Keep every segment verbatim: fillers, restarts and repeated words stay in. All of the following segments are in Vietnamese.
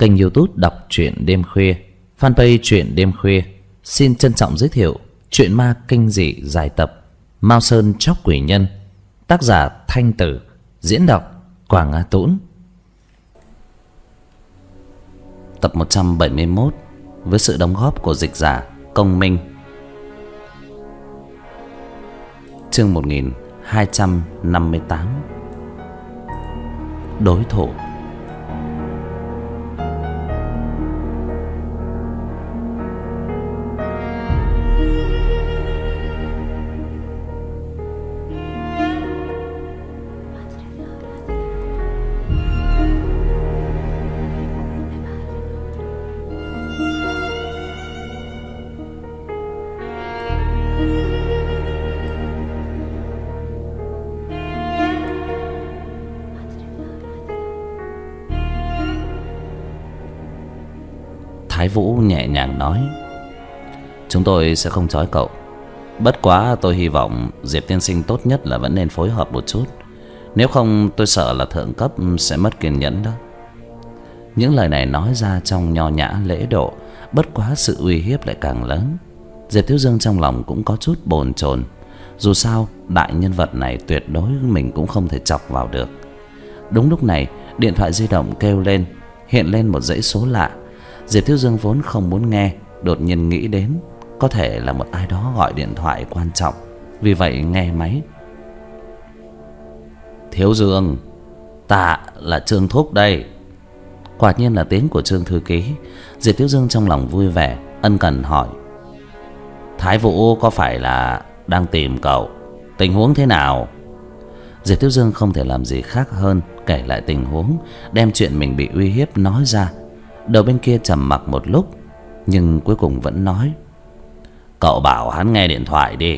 Kênh YouTube đọc truyện đêm khuya, fanpage truyện đêm khuya xin trân trọng giới thiệu truyện ma kinh dị dài tập Mao Sơn Chóc Quỷ Nhân, tác giả Thanh Tử, diễn đọc Quảng Nga Tũng. Tập một trăm bảy mươi mốt với sự đóng góp của dịch giả Công Minh. Chương một nghìn hai trăm năm mươi tám. Đối thủ. Thái Vũ nhẹ nhàng nói: "Chúng tôi sẽ không trói cậu. Bất quá tôi hy vọng Diệp tiên sinh tốt nhất là vẫn nên phối hợp một chút. Nếu không tôi sợ là thượng cấp sẽ mất kiên nhẫn đó." Những lời này nói ra trong nho nhã lễ độ, bất quá sự uy hiếp lại càng lớn. Diệp Thiếu Dương trong lòng cũng có chút bồn chồn. Dù sao đại nhân vật này tuyệt đối mình cũng không thể chọc vào được. Đúng lúc này điện thoại di động kêu lên, hiện lên một dãy số lạ. Diệp Thiếu Dương vốn không muốn nghe, đột nhiên nghĩ đến có thể là một ai đó gọi điện thoại quan trọng, vì vậy nghe máy. "Thiếu Dương, ta là Trương Thúc đây." Quả nhiên là tiếng của Trương thư ký. Diệp Thiếu Dương trong lòng vui vẻ, ân cần hỏi: "Thái Vũ có phải là đang tìm cậu? Tình huống thế nào?" Diệp Thiếu Dương không thể làm gì khác hơn kể lại tình huống, đem chuyện mình bị uy hiếp nói ra. Đầu bên kia trầm mặc một lúc, nhưng cuối cùng vẫn nói: "Cậu bảo hắn nghe điện thoại đi."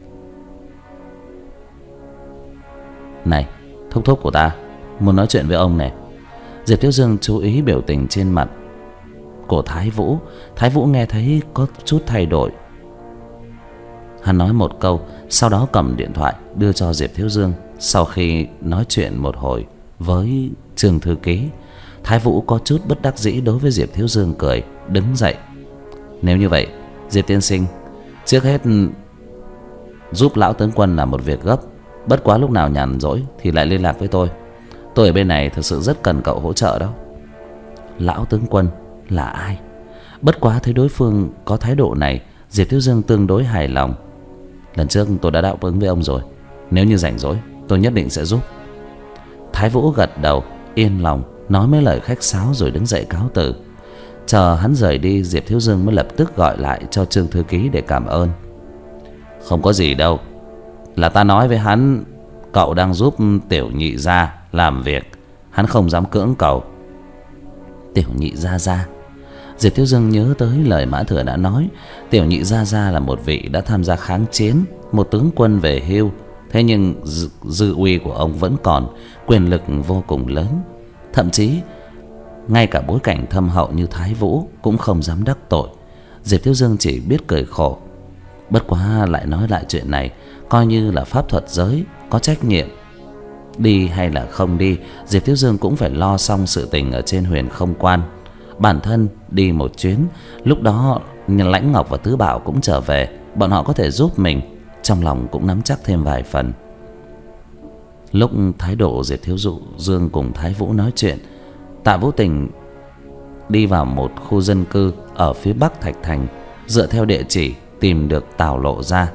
"Này, thúc thúc của ta muốn nói chuyện với ông này." Diệp Thiếu Dương chú ý biểu tình trên mặt của Thái Vũ. Thái Vũ nghe thấy có chút thay đổi. Hắn nói một câu, sau đó cầm điện thoại đưa cho Diệp Thiếu Dương. Sau khi nói chuyện một hồi với Trương thư ký, Thái Vũ có chút bất đắc dĩ đối với Diệp Thiếu Dương, cười đứng dậy: "Nếu như vậy, Diệp tiên sinh, trước hết giúp lão tướng quân làm một việc gấp. Bất quá lúc nào nhàn rỗi thì lại liên lạc với tôi. Tôi ở bên này thực sự rất cần cậu hỗ trợ đó." Lão tướng quân là ai? Bất quá thấy đối phương có thái độ này, Diệp Thiếu Dương tương đối hài lòng. "Lần trước tôi đã đáp ứng với ông rồi, nếu như rảnh rỗi tôi nhất định sẽ giúp." Thái Vũ gật đầu yên lòng, nói mấy lời khách sáo rồi đứng dậy cáo từ. Chờ hắn rời đi, Diệp Thiếu Dương mới lập tức gọi lại cho Trương thư ký để cảm ơn. "Không có gì đâu, là ta nói với hắn cậu đang giúp tiểu nhị gia làm việc, hắn không dám cưỡng cầu." Tiểu nhị gia gia? Diệp Thiếu Dương nhớ tới lời Mã Thừa đã nói, tiểu nhị gia gia là một vị đã tham gia kháng chiến, một tướng quân về hưu. Thế nhưng dư, dư uy của ông vẫn còn, quyền lực vô cùng lớn. Thậm chí ngay cả bối cảnh thâm hậu như Thái Vũ cũng không dám đắc tội. Diệp Thiếu Dương chỉ biết cười khổ. Bất quá lại nói lại chuyện này, coi như là pháp thuật giới có trách nhiệm. Đi hay là không đi, Diệp Thiếu Dương cũng phải lo xong sự tình ở trên Huyền Không Quan. Bản thân đi một chuyến, lúc đó Lãnh Ngọc và Tứ Bảo cũng trở về, bọn họ có thể giúp mình, trong lòng cũng nắm chắc thêm vài phần. Lúc thái độ Diệp Thiếu Dương cùng Thái Vũ nói chuyện, Tạ Vũ Tình đi vào một khu dân cư ở phía bắc Thạch Thành, dựa theo địa chỉ tìm được Tào Lộ ra.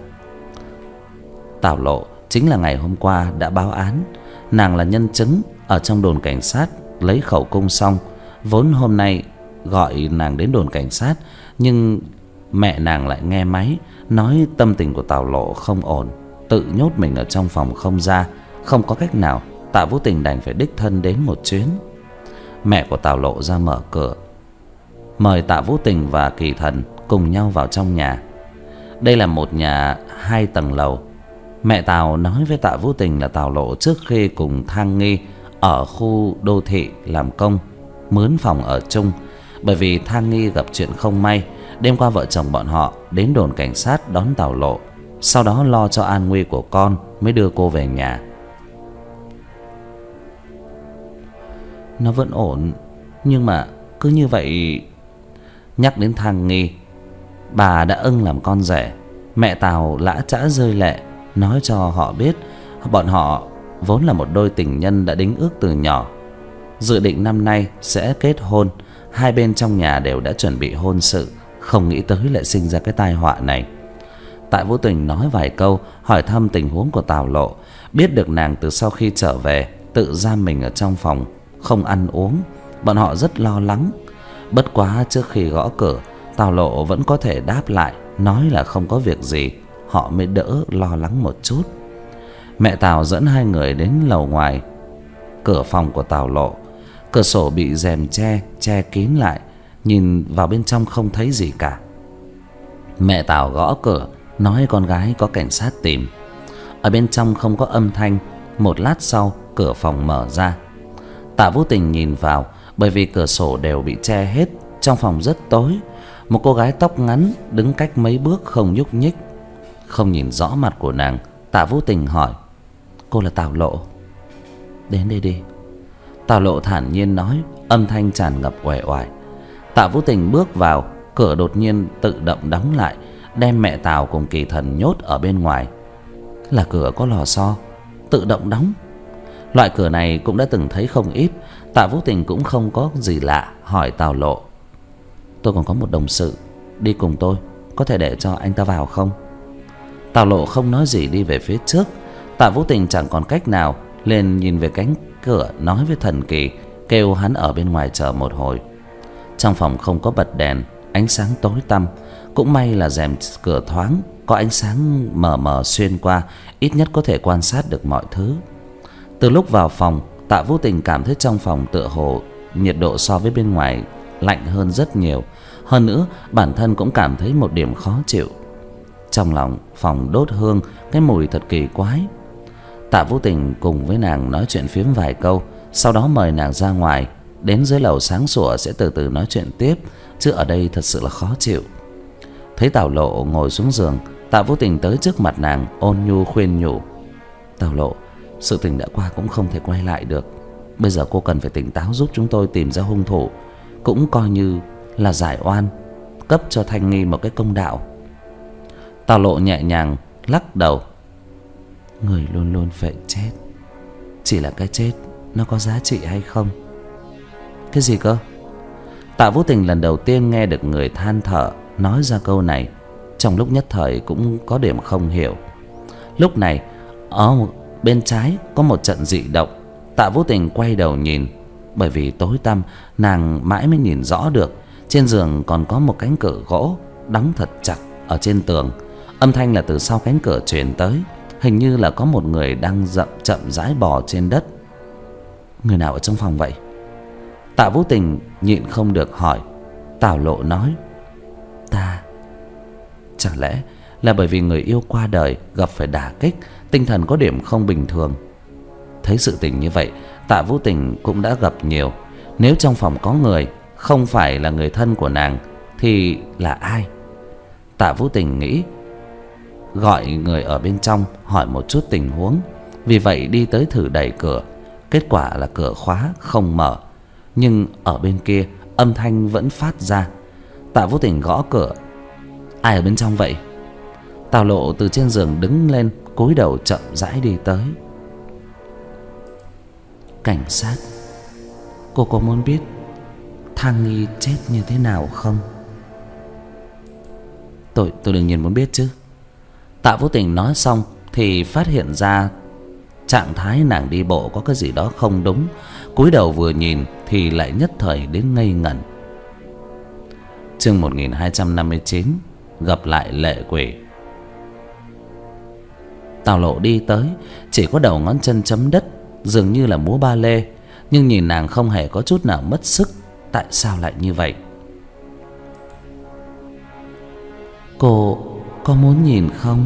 Tào Lộ chính là ngày hôm qua đã báo án, nàng là nhân chứng ở trong đồn cảnh sát lấy khẩu cung xong. Vốn hôm nay gọi nàng đến đồn cảnh sát, nhưng mẹ nàng lại nghe máy nói tâm tình của Tào Lộ không ổn, tự nhốt mình ở trong phòng không ra. Không có cách nào, Tạ Vũ Tình đành phải đích thân đến một chuyến. Mẹ của Tào Lộ ra mở cửa, mời Tạ Vũ Tình và Kỳ Thần cùng nhau vào trong nhà. Đây là một nhà hai tầng lầu. Mẹ Tào nói với Tạ Vũ Tình là Tào Lộ trước khi cùng Thang Nghi ở khu đô thị làm công, mướn phòng ở chung. Bởi vì Thang Nghi gặp chuyện không may, đêm qua vợ chồng bọn họ đến đồn cảnh sát đón Tào Lộ, sau đó lo cho an nguy của con mới đưa cô về nhà. Nó vẫn ổn, nhưng mà cứ như vậy. Nhắc đến Thang Nghi, bà đã ưng làm con rể. Mẹ Tào lã chã rơi lệ, nói cho họ biết bọn họ vốn là một đôi tình nhân đã đính ước từ nhỏ, dự định năm nay sẽ kết hôn. Hai bên trong nhà đều đã chuẩn bị hôn sự, không nghĩ tới lại sinh ra cái tai họa này. Tạ Vũ Tình nói vài câu hỏi thăm tình huống của Tào Lộ, biết được nàng từ sau khi trở về tự giam mình ở trong phòng, không ăn uống. Bọn họ rất lo lắng. Bất quá trước khi gõ cửa, Tào Lộ vẫn có thể đáp lại, nói là không có việc gì, họ mới đỡ lo lắng một chút. Mẹ Tào dẫn hai người đến lầu ngoài cửa phòng của Tào Lộ. Cửa sổ bị rèm che che kín lại, nhìn vào bên trong không thấy gì cả. Mẹ Tào gõ cửa, nói con gái có cảnh sát tìm. Ở bên trong không có âm thanh. Một lát sau, cửa phòng mở ra. Tạ Vũ Tình nhìn vào, bởi vì cửa sổ đều bị che hết, trong phòng rất tối. Một cô gái tóc ngắn đứng cách mấy bước không nhúc nhích. Không nhìn rõ mặt của nàng, Tạ Vũ Tình hỏi: cô là Tào Lộ? Đến đây đi. Tào Lộ thản nhiên nói, âm thanh tràn ngập uể oải. Tạ Vũ Tình bước vào, cửa đột nhiên tự động đóng lại, đem mẹ Tào cùng Kỳ Thần nhốt ở bên ngoài. Là cửa có lò xo, tự động đóng. Loại cửa này cũng đã từng thấy không ít. Tạ Vũ Tình cũng không có gì lạ, hỏi Tào Lộ: tôi còn có một đồng sự đi cùng tôi, có thể để cho anh ta vào không? Tào Lộ không nói gì đi về phía trước. Tạ Vũ Tình chẳng còn cách nào, lên nhìn về cánh cửa, nói với Thần Kỳ kêu hắn ở bên ngoài chờ một hồi. Trong phòng không có bật đèn, ánh sáng tối tăm. Cũng may là rèm cửa thoáng, có ánh sáng mờ mờ xuyên qua, ít nhất có thể quan sát được mọi thứ. Từ lúc vào phòng, Tạ Vũ Tình cảm thấy trong phòng tựa hồ nhiệt độ so với bên ngoài lạnh hơn rất nhiều. Hơn nữa bản thân cũng cảm thấy một điểm khó chịu. Trong lòng phòng đốt hương, cái mùi thật kỳ quái. Tạ Vũ Tình cùng với nàng nói chuyện phiếm vài câu, sau đó mời nàng ra ngoài. Đến dưới lầu sáng sủa sẽ từ từ nói chuyện tiếp, chứ ở đây thật sự là khó chịu. Thấy Tào Lộ ngồi xuống giường, Tạ Vũ Tình tới trước mặt nàng, ôn nhu khuyên nhủ: Tào Lộ, sự tình đã qua cũng không thể quay lại được. Bây giờ cô cần phải tỉnh táo giúp chúng tôi tìm ra hung thủ, cũng coi như là giải oan, cấp cho Thanh Nghi một cái công đạo. Tào Lộ nhẹ nhàng lắc đầu: người luôn luôn phải chết, chỉ là cái chết nó có giá trị hay không. Cái gì cơ? Tạ Vũ Tình lần đầu tiên nghe được người than thở nói ra câu này, trong lúc nhất thời cũng có điểm không hiểu. Lúc này ở bên trái có một trận dị động. Tạ Vũ Tình quay đầu nhìn, bởi vì tối tăm nàng mãi mới nhìn rõ được. Trên giường còn có một cánh cửa gỗ đóng thật chặt ở trên tường. Âm thanh là từ sau cánh cửa truyền tới, hình như là có một người đang dậm chậm rãi bò trên đất. Người nào ở trong phòng vậy? Tạ Vũ Tình nhịn không được hỏi. Tào Lộ nói: Ta. Chẳng lẽ là bởi vì người yêu qua đời gặp phải đả kích, tinh thần có điểm không bình thường? Thấy sự tình như vậy, Tạ Vũ Tình cũng đã gặp nhiều. Nếu trong phòng có người không phải là người thân của nàng thì là ai? Tạ Vũ Tình nghĩ gọi người ở bên trong hỏi một chút tình huống. Vì vậy đi tới thử đẩy cửa. Kết quả là cửa khóa không mở, nhưng ở bên kia âm thanh vẫn phát ra. Tạ Vũ Tình gõ cửa: Ai ở bên trong vậy? Tào Lộ từ trên giường đứng lên, cúi đầu chậm rãi đi tới. Cảnh sát. Cô có muốn biết Thang Nghi chết như thế nào không? Tôi, tôi đương nhiên muốn biết chứ. Tạ Vũ Tình nói xong thì phát hiện ra trạng thái nàng đi bộ có cái gì đó không đúng. Cúi đầu vừa nhìn thì lại nhất thời đến ngây ngẩn. Chương một nghìn hai trăm năm mươi chín, gặp lại lệ quỷ. Tào Lộ đi tới, chỉ có đầu ngón chân chấm đất, dường như là múa ba lê. Nhưng nhìn nàng không hề có chút nào mất sức. Tại sao lại như vậy? Cô có muốn nhìn không?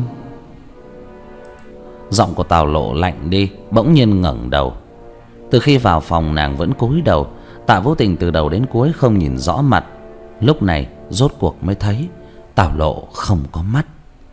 Giọng của Tào Lộ lạnh đi, bỗng nhiên ngẩng đầu. Từ khi vào phòng nàng vẫn cúi đầu. Tạ Vũ Tình từ đầu đến cuối không nhìn rõ mặt. Lúc này rốt cuộc mới thấy Tào Lộ không có mắt.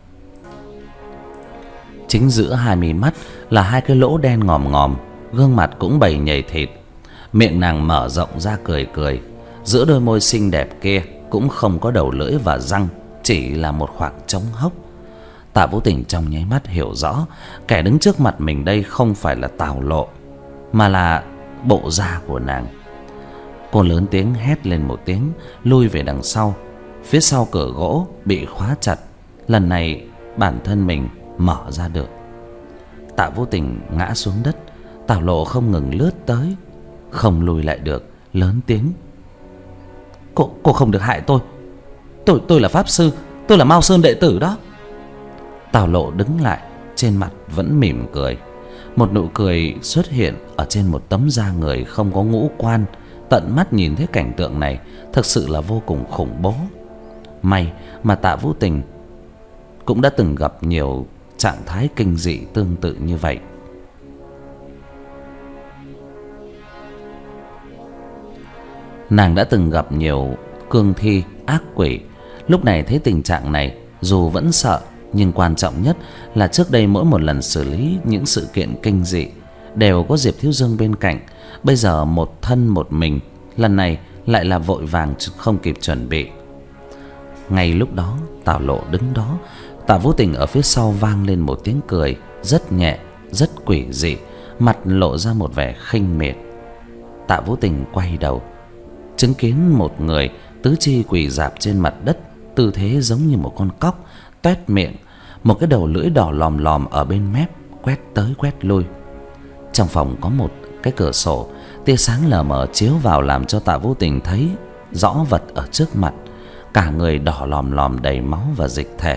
Chính giữa hai mí mắt là hai cái lỗ đen ngòm ngòm, gương mặt cũng bầy nhầy thịt. Miệng nàng mở rộng ra cười cười, Giữa đôi môi xinh đẹp kia cũng không có đầu lưỡi và răng, chỉ là một khoảng trống hốc. Tạ Vũ Tình trong nháy mắt hiểu rõ kẻ đứng trước mặt mình đây không phải là Tào Lộ, mà là bộ da của nàng. Cô lớn tiếng hét lên một tiếng, lui về đằng sau. Phía sau cửa gỗ bị khóa chặt, lần này bản thân mình mở ra được. Tạ Vũ Tình ngã xuống đất. Tào Lộ không ngừng lướt tới, không lùi lại được, lớn tiếng: Cô, cô không được hại tôi. Tôi, tôi là pháp sư, tôi là Mao Sơn đệ tử đó. Tào Lộ đứng lại, trên mặt vẫn mỉm cười. Một nụ cười xuất hiện ở trên một tấm da người không có ngũ quan. Tận mắt nhìn thấy cảnh tượng này thực sự là vô cùng khủng bố. May mà Tạ Vũ Tình cũng đã từng gặp nhiều trạng thái kinh dị tương tự như vậy. Nàng đã từng gặp nhiều cương thi, ác quỷ. Lúc này thấy tình trạng này, dù vẫn sợ, nhưng quan trọng nhất là trước đây mỗi một lần xử lý những sự kiện kinh dị đều có Diệp Thiếu Dương bên cạnh. Bây giờ một thân một mình, lần này lại là vội vàng không kịp chuẩn bị. Ngay lúc đó Tào Lộ đứng đó, Tạ Vũ Tình ở phía sau vang lên một tiếng cười rất nhẹ, rất quỷ dị, mặt lộ ra một vẻ khinh miệt. Tạ Vũ Tình quay đầu, chứng kiến một người tứ chi quỳ rạp trên mặt đất, tư thế giống như một con cóc, toét miệng, một cái đầu lưỡi đỏ lòm lòm ở bên mép quét tới quét lui. Trong phòng có một cái cửa sổ, tia sáng lờ mờ chiếu vào làm cho Tạ Vũ Tình thấy rõ vật ở trước mặt. Cả người đỏ lòm lòm đầy máu và dịch thể.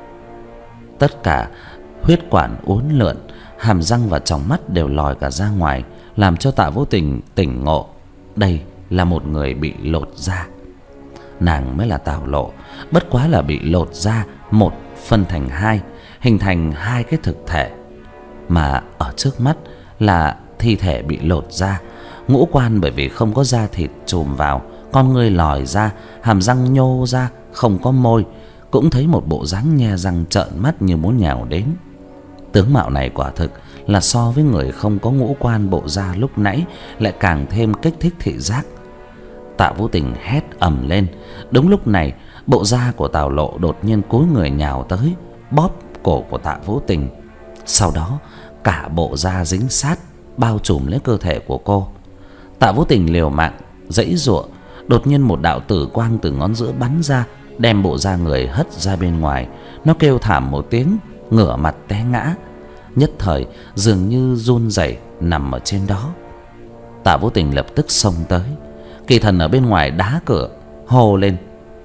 Tất cả huyết quản uốn lượn, hàm răng và tròng mắt đều lòi cả ra ngoài, làm cho Tạ Vũ Tình tỉnh ngộ. Đây là một người bị lột da. Nàng mới là Tào Lộ, bất quá là bị lột da một phân thành hai, hình thành hai cái thực thể. Mà ở trước mắt là thi thể bị lột da, ngũ quan bởi vì không có da thịt chùm vào, con ngươi lòi ra, hàm răng nhô ra, không có môi, cũng thấy một bộ dáng nhe răng trợn mắt như muốn nhào đến. Tướng mạo này quả thực là so với người không có ngũ quan bộ da lúc nãy lại càng thêm kích thích thị giác. Tạ Vũ Tình hét ầm lên. Đúng lúc này, bộ da của Tào Lộ đột nhiên cúi người nhào tới, bóp cổ của Tạ Vũ Tình. Sau đó cả bộ da dính sát, bao trùm lấy cơ thể của cô. Tạ Vũ Tình liều mạng giãy giụa. Đột nhiên một đạo tử quang từ ngón giữa bắn ra, đem bộ da người hất ra bên ngoài. Nó kêu thảm một tiếng, ngửa mặt té ngã, nhất thời dường như run rẩy nằm ở trên đó. Tạ Vũ Tình lập tức xông tới. Kỳ Thần ở bên ngoài đá cửa, hô lên: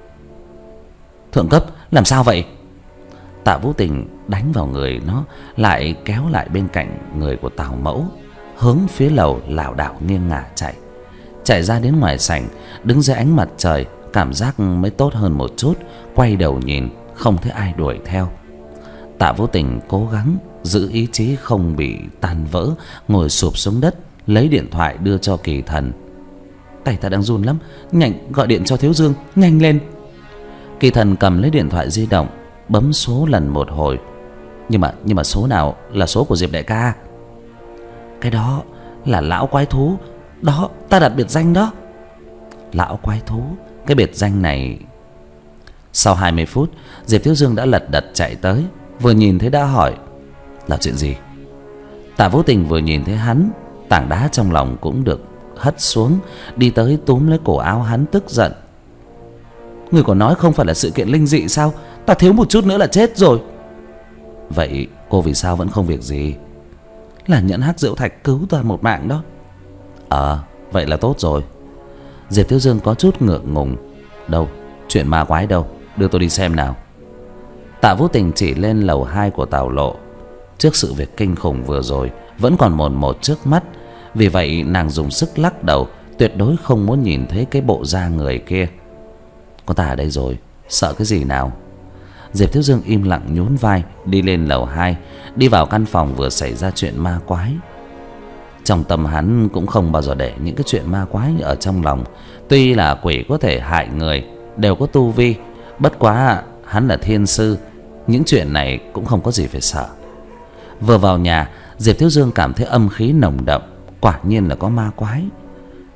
Thượng cấp, làm sao vậy? Tạ Vũ Tình đánh vào người nó, lại kéo lại bên cạnh người của Tào Mẫu, hướng phía lầu lảo đảo nghiêng ngả chạy. Chạy ra đến ngoài sảnh, đứng dưới ánh mặt trời, cảm giác mới tốt hơn một chút. Quay đầu nhìn, không thấy ai đuổi theo. Tạ Vũ Tình cố gắng giữ ý chí không bị tan vỡ, ngồi sụp xuống đất, lấy điện thoại đưa cho Kỳ Thần. Tay ta đang run lắm, nhanh gọi điện cho Thiếu Dương, nhanh lên. Kỳ Thần cầm lấy điện thoại di động, bấm số lần một hồi. Nhưng mà nhưng mà số nào là số của Diệp đại ca? Cái đó là lão quái thú. Đó, ta đặt biệt danh đó. Lão quái thú, cái biệt danh này. Sau hai mươi phút, Diệp Thiếu Dương đã lật đật chạy tới. Vừa nhìn thấy đã hỏi: Là chuyện gì? Tạ Vũ Tình vừa nhìn thấy hắn, tảng đá trong lòng cũng được hất xuống, đi tới túm lấy cổ áo hắn tức giận: Người còn nói không phải là sự kiện linh dị sao? Ta thiếu một chút nữa là chết rồi. Vậy cô vì sao vẫn không việc gì? Là nhẫn hắc diệu thạch cứu ta một mạng đó. Ờ, à, vậy là tốt rồi. Diệp Thiếu Dương có chút ngượng ngùng: Đâu, chuyện ma quái đâu, đưa tôi đi xem nào. Tạ Vũ Tình chỉ lên lầu hai của Tào Lộ. Trước sự việc kinh khủng vừa rồi vẫn còn mồn một trước mắt, vì vậy nàng dùng sức lắc đầu, tuyệt đối không muốn nhìn thấy cái bộ da người kia. Có ta ở đây rồi, sợ cái gì nào? Diệp Thiếu Dương im lặng nhún vai, đi lên lầu hai, đi vào căn phòng vừa xảy ra chuyện ma quái. Trong tâm hắn cũng không bao giờ để những cái chuyện ma quái ở trong lòng. Tuy là quỷ có thể hại người, đều có tu vi, bất quá hắn là thiên sư, những chuyện này cũng không có gì phải sợ. Vừa vào nhà, Diệp Thiếu Dương cảm thấy âm khí nồng đậm, quả nhiên là có ma quái.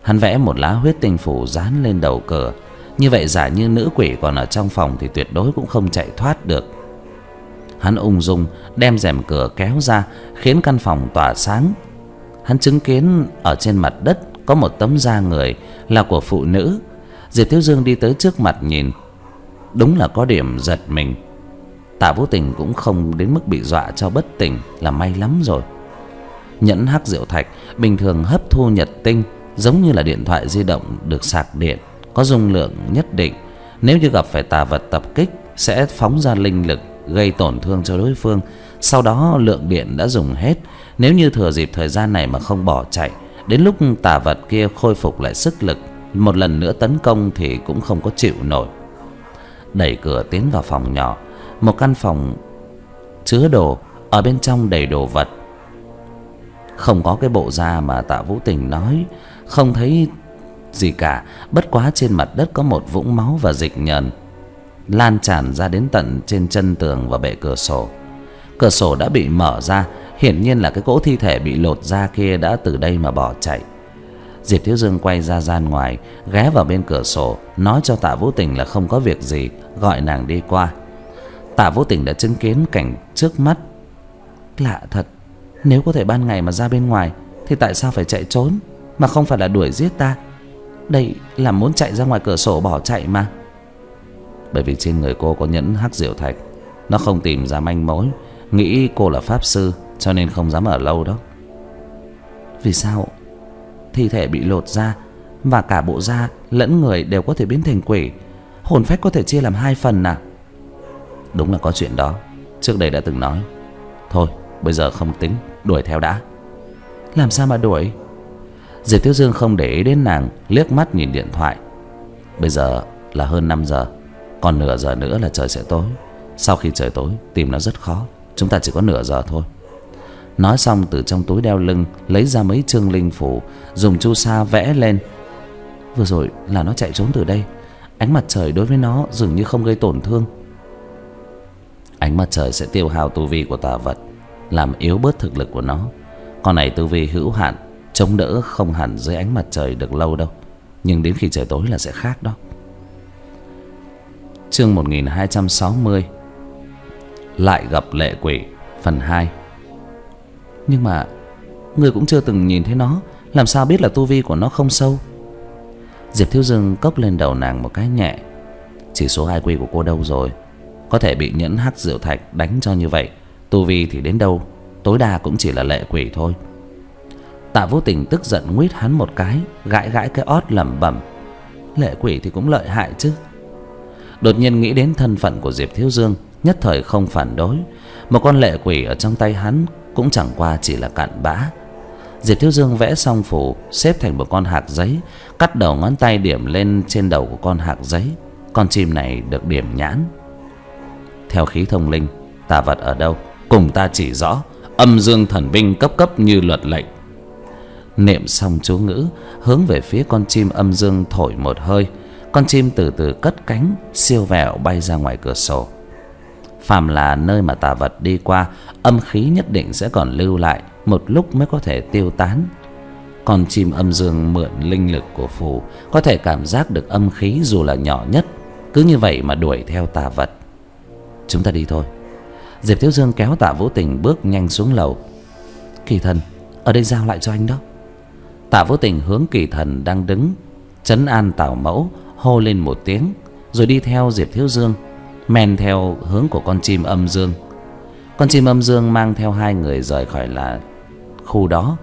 Hắn vẽ một lá huyết tinh phủ dán lên đầu cửa. Như vậy giả như nữ quỷ còn ở trong phòng thì tuyệt đối cũng không chạy thoát được. Hắn ung dung đem rèm cửa kéo ra, khiến căn phòng tỏa sáng. Hắn chứng kiến ở trên mặt đất có một tấm da người là của phụ nữ. Diệp Thiếu Dương đi tới trước mặt nhìn, đúng là có điểm giật mình. Tạ Vũ Tình cũng không đến mức bị dọa cho bất tỉnh là may lắm rồi. Nhẫn hắc diệu thạch bình thường hấp thu nhật tinh, giống như là điện thoại di động được sạc điện, có dung lượng nhất định. Nếu như gặp phải tà vật tập kích sẽ phóng ra linh lực gây tổn thương cho đối phương. Sau đó lượng điện đã dùng hết. Nếu như thừa dịp thời gian này mà không bỏ chạy, đến lúc tà vật kia khôi phục lại sức lực, một lần nữa tấn công thì cũng không có chịu nổi. Đẩy cửa tiến vào phòng nhỏ, một căn phòng chứa đồ, ở bên trong đầy đồ vật. Không có cái bộ da mà Tạ Vũ Tình nói, không thấy gì cả. Bất quá trên mặt đất có một vũng máu và dịch nhờn lan tràn ra đến tận trên chân tường và bệ cửa sổ. Cửa sổ đã bị mở ra, hiển nhiên là cái cỗ thi thể bị lột da kia đã từ đây mà bỏ chạy. Diệp Thiếu Dương quay ra gian ngoài, ghé vào bên cửa sổ, nói cho Tạ Vũ Tình là không có việc gì, gọi nàng đi qua. Tạ Vũ Tình đã chứng kiến cảnh trước mắt. Lạ thật, nếu có thể ban ngày mà ra bên ngoài thì tại sao phải chạy trốn, mà không phải là đuổi giết ta? Đây là muốn chạy ra ngoài cửa sổ bỏ chạy mà. Bởi vì trên người cô có nhẫn hắc diệu thạch, nó không tìm ra manh mối, nghĩ cô là pháp sư cho nên không dám ở lâu đó. Vì sao thi thể bị lột da và cả bộ da lẫn người đều có thể biến thành quỷ? Hồn phách có thể chia làm hai phần à? Đúng là có chuyện đó, trước đây đã từng nói. Thôi bây giờ không tính, đuổi theo đã. Làm sao mà đuổi? Diệp Thiếu Dương không để ý đến nàng, liếc mắt nhìn điện thoại. Bây giờ là hơn năm giờ, còn nửa giờ nữa là trời sẽ tối. Sau khi trời tối tìm nó rất khó, chúng ta chỉ có nửa giờ thôi. Nói xong từ trong túi đeo lưng lấy ra mấy chương linh phủ, dùng chu sa vẽ lên. Vừa rồi là nó chạy trốn từ đây, ánh mặt trời đối với nó dường như không gây tổn thương. Ánh mặt trời sẽ tiêu hao tu vi của tà vật, làm yếu bớt thực lực của nó. Con này tu vi hữu hạn, chống đỡ không hẳn dưới ánh mặt trời được lâu đâu, nhưng đến khi trời tối là sẽ khác đó. Chương một nghìn hai trăm sáu mươi, lại gặp lệ quỷ, phần hai. Nhưng mà người cũng chưa từng nhìn thấy nó, làm sao biết là tu vi của nó không sâu? Diệp Thiếu Dương cốc lên đầu nàng một cái nhẹ. Chỉ số i kiu của cô đâu rồi? Có thể bị nhẫn hắc diệu thạch đánh cho như vậy, tu vi thì đến đâu tối đa cũng chỉ là lệ quỷ thôi. Tạ Vũ Tình tức giận nguýt hắn một cái, gãi gãi cái ót lẩm bẩm. Lệ quỷ thì cũng lợi hại chứ. Đột nhiên nghĩ đến thân phận của Diệp Thiếu Dương, nhất thời không phản đối. Một con lệ quỷ ở trong tay hắn cũng chẳng qua chỉ là cặn bã. Diệp Thiếu Dương vẽ xong phù, xếp thành một con hạc giấy, cắt đầu ngón tay điểm lên trên đầu của con hạc giấy. Con chim này được điểm nhãn. Theo khí thông linh, tà vật ở đâu cùng ta chỉ rõ, âm dương thần binh cấp cấp như luật lệnh. Niệm xong chú ngữ, hướng về phía con chim âm dương thổi một hơi. Con chim từ từ cất cánh, siêu vẹo bay ra ngoài cửa sổ. Phàm là nơi mà tà vật đi qua, âm khí nhất định sẽ còn lưu lại, một lúc mới có thể tiêu tán. Con chim âm dương mượn linh lực của phù, có thể cảm giác được âm khí dù là nhỏ nhất. Cứ như vậy mà đuổi theo tà vật. Chúng ta đi thôi. Diệp Thiếu Dương kéo Tạ Vũ Tình bước nhanh xuống lầu. Kỳ thần, ở đây giao lại cho anh đó. Tạ Vũ Tình hướng Kỳ thần đang đứng trấn an Tào Mẫu, hô lên một tiếng, rồi đi theo Diệp Thiếu Dương, men theo hướng của con chim âm dương. Con chim âm dương mang theo hai người rời khỏi là khu đó.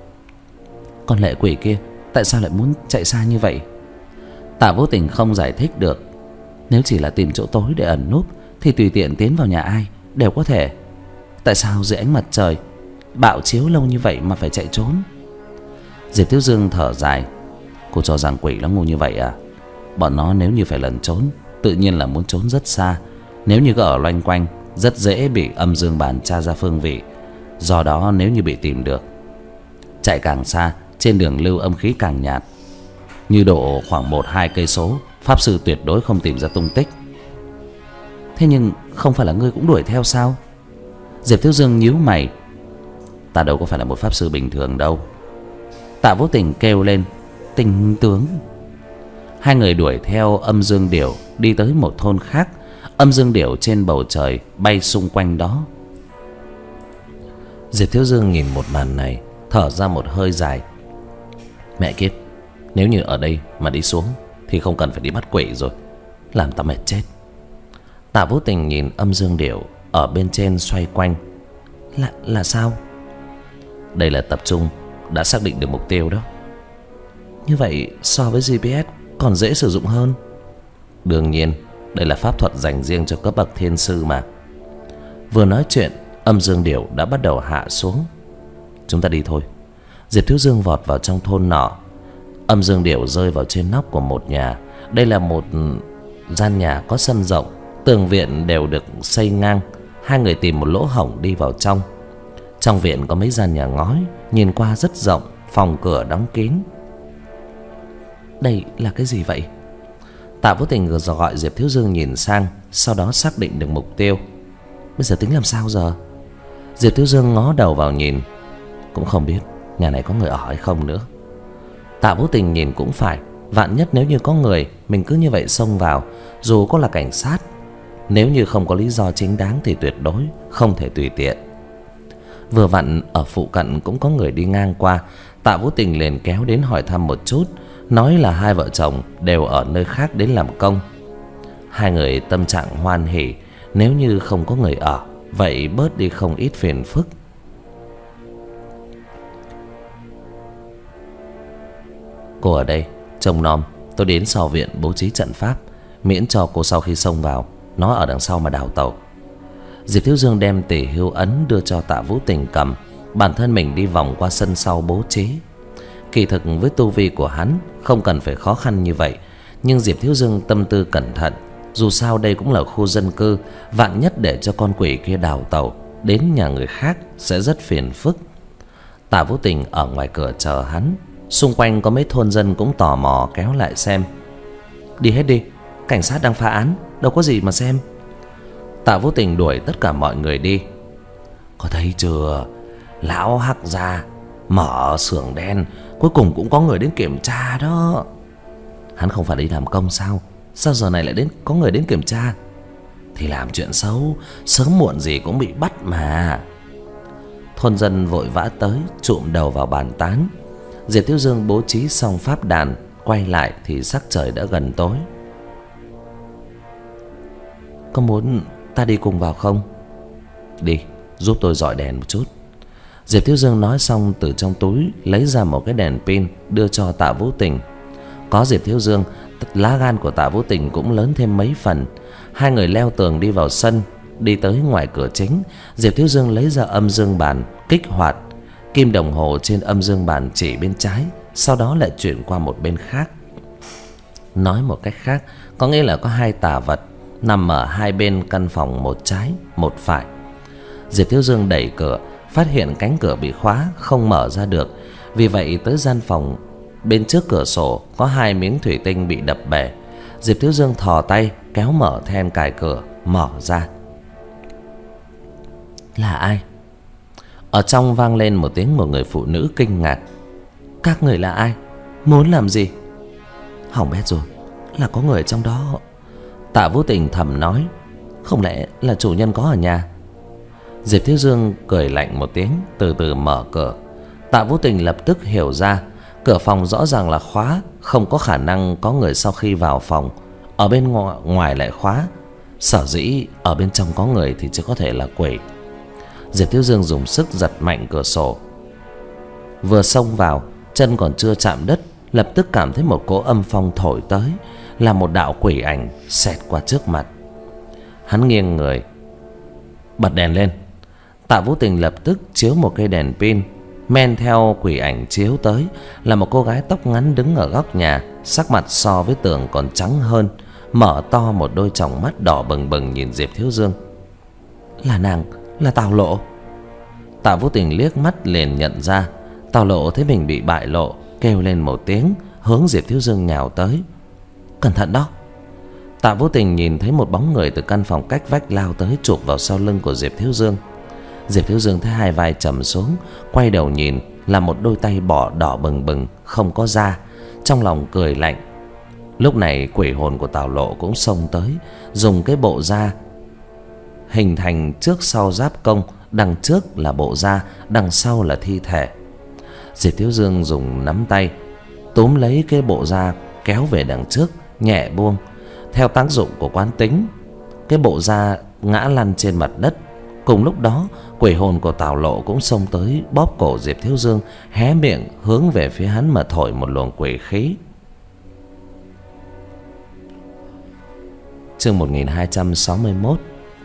Con lệ quỷ kia tại sao lại muốn chạy xa như vậy? Tạ Vũ Tình không giải thích được. Nếu chỉ là tìm chỗ tối để ẩn núp thì tùy tiện tiến vào nhà ai đều có thể. Tại sao dưới ánh mặt trời bạo chiếu lâu như vậy mà phải chạy trốn? Diệp Thiếu Dương thở dài. Cô cho rằng quỷ nó ngu như vậy à? Bọn nó nếu như phải lẩn trốn, tự nhiên là muốn trốn rất xa. Nếu như cứ ở loanh quanh, rất dễ bị âm dương bàn tra ra phương vị. Do đó nếu như bị tìm được, chạy càng xa, trên đường lưu âm khí càng nhạt. Như độ khoảng một hai cây số, pháp sư tuyệt đối không tìm ra tung tích. Thế nhưng không phải là ngươi cũng đuổi theo sao? Diệp Thiếu Dương nhíu mày. Ta đâu có phải là một pháp sư bình thường đâu. Tạ Vũ Tình kêu lên. Tinh tướng. Hai người đuổi theo âm dương điểu đi tới một thôn khác. Âm dương điểu trên bầu trời bay xung quanh đó. Diệp Thiếu Dương nhìn một màn này, thở ra một hơi dài. Mẹ kiếp, nếu như ở đây mà đi xuống thì không cần phải đi bắt quỷ rồi, làm tao mệt chết. Tạ Vũ Tình nhìn âm dương điểu ở bên trên xoay quanh. Là, là sao? Đây là tập trung, đã xác định được mục tiêu đó. Như vậy so với giê pê ét còn dễ sử dụng hơn. Đương nhiên, đây là pháp thuật dành riêng cho cấp bậc thiên sư mà. Vừa nói chuyện, âm dương điểu đã bắt đầu hạ xuống. Chúng ta đi thôi. Diệp Thiếu Dương vọt vào trong thôn nọ. Âm dương điểu rơi vào trên nóc của một nhà. Đây là một gian nhà có sân rộng, tường viện đều được xây ngang. Hai người tìm một lỗ hổng đi vào trong. Trong viện có mấy gian nhà ngói, nhìn qua rất rộng, phòng cửa đóng kín. Đây là cái gì vậy? Tạ Vũ Tình vừa gọi Diệp Thiếu Dương nhìn sang, sau đó xác định được mục tiêu. Bây giờ tính làm sao giờ? Diệp Thiếu Dương ngó đầu vào nhìn, cũng không biết nhà này có người ở hay không nữa. Tạ Vũ Tình nhìn cũng phải, vạn nhất nếu như có người, mình cứ như vậy xông vào, dù có là cảnh sát. Nếu như không có lý do chính đáng thì tuyệt đối không thể tùy tiện. Vừa vặn ở phụ cận cũng có người đi ngang qua. Tạ Vũ Tình liền kéo đến hỏi thăm một chút, nói là hai vợ chồng đều ở nơi khác đến làm công. Hai người tâm trạng hoan hỉ, nếu như không có người ở, vậy bớt đi không ít phiền phức. Cô ở đây trông nom, tôi đến sau viện bố trí trận pháp, miễn cho cô sau khi xông vào nó ở đằng sau mà đào tẩu. Diệp Thiếu Dương đem tỷ hưu ấn đưa cho Tạ Vũ Tình cầm, bản thân mình đi vòng qua sân sau bố trí. Kỳ thực với tu vi của hắn không cần phải khó khăn như vậy, nhưng Diệp Thiếu Dương tâm tư cẩn thận. Dù sao đây cũng là khu dân cư, vạn nhất để cho con quỷ kia đào tẩu đến nhà người khác sẽ rất phiền phức. Tạ Vũ Tình ở ngoài cửa chờ hắn. Xung quanh có mấy thôn dân cũng tò mò kéo lại xem. Đi hết đi, cảnh sát đang phá án, đâu có gì mà xem. Tạ Vũ Tình đuổi tất cả mọi người đi. Có thấy chưa, lão Hắc gia mở xưởng đen, cuối cùng cũng có người đến kiểm tra đó. Hắn không phải đi làm công sao? Sao giờ này lại đến có người đến kiểm tra? Thì làm chuyện xấu, sớm muộn gì cũng bị bắt mà. Thôn dân vội vã tới, chụm đầu vào bàn tán. Diệp Thiếu Dương bố trí xong pháp đàn, quay lại thì sắc trời đã gần tối. Có muốn ta đi cùng vào không? Đi, giúp tôi dọi đèn một chút. Diệp Thiếu Dương nói xong từ trong túi lấy ra một cái đèn pin đưa cho Tạ Vũ Tình. Có Diệp Thiếu Dương, lá gan của Tạ Vũ Tình cũng lớn thêm mấy phần. Hai người leo tường đi vào sân. Đi tới ngoài cửa chính, Diệp Thiếu Dương lấy ra âm dương bàn, kích hoạt. Kim đồng hồ trên âm dương bàn chỉ bên trái, sau đó lại chuyển qua một bên khác. Nói một cách khác, có nghĩa là có hai tà vật nằm ở hai bên căn phòng, một trái một phải. Diệp Thiếu Dương đẩy cửa, phát hiện cánh cửa bị khóa, không mở ra được. Vì vậy tới gian phòng bên trước cửa sổ có hai miếng thủy tinh bị đập bể. Diệp Thiếu Dương thò tay kéo mở then cài cửa, mở ra. Là ai? Ở trong vang lên một tiếng một người phụ nữ kinh ngạc. Các người là ai? Muốn làm gì? Hỏng bét rồi, là có người trong đó. Tạ Vũ Tình thầm nói. Không lẽ là chủ nhân có ở nhà? Diệp Thiếu Dương cười lạnh một tiếng, từ từ mở cửa. Tạ Vũ Tình lập tức hiểu ra, cửa phòng rõ ràng là khóa, không có khả năng có người sau khi vào phòng ở bên ngoài, ngoài lại khóa. Sở dĩ ở bên trong có người thì chỉ có thể là quỷ. Diệp Thiếu Dương dùng sức giật mạnh cửa sổ. Vừa xông vào, chân còn chưa chạm đất, lập tức cảm thấy một cỗ âm phong thổi tới, là một đạo quỷ ảnh xẹt qua trước mặt. Hắn nghiêng người, bật đèn lên. Tạ Vũ Tình lập tức chiếu một cây đèn pin, men theo quỷ ảnh chiếu tới là một cô gái tóc ngắn đứng ở góc nhà, sắc mặt so với tường còn trắng hơn, mở to một đôi tròng mắt đỏ bừng bừng nhìn Diệp Thiếu Dương. Là nàng, là Tào Lộ. Tạ Vũ Tình liếc mắt liền nhận ra. Tào Lộ thấy mình bị bại lộ, kêu lên một tiếng, hướng Diệp Thiếu Dương nhào tới. Cẩn thận đó. Tạ Vũ Tình nhìn thấy một bóng người từ căn phòng cách vách lao tới, chụp vào sau lưng của Diệp Thiếu Dương. Diệp Thiếu Dương thấy hai vai trầm xuống, quay đầu nhìn là một đôi tay bỏ đỏ bừng bừng, không có da. trong lòng cười lạnh. Lúc này quỷ hồn của Tào Lộ cũng xông tới, dùng cái bộ da hình thành trước sau giáp công, đằng trước là bộ da, đằng sau là thi thể. Diệp Thiếu Dương dùng nắm tay túm lấy cái bộ da kéo về đằng trước, nhẹ buông. Theo tác dụng của quán tính, cái bộ da ngã lăn trên mặt đất. Cùng lúc đó, quỷ hồn của Tào Lộ cũng xông tới bóp cổ Diệp Thiếu Dương, hé miệng hướng về phía hắn mà thổi một luồng quỷ khí. Chương một nghìn hai trăm sáu mươi mốt.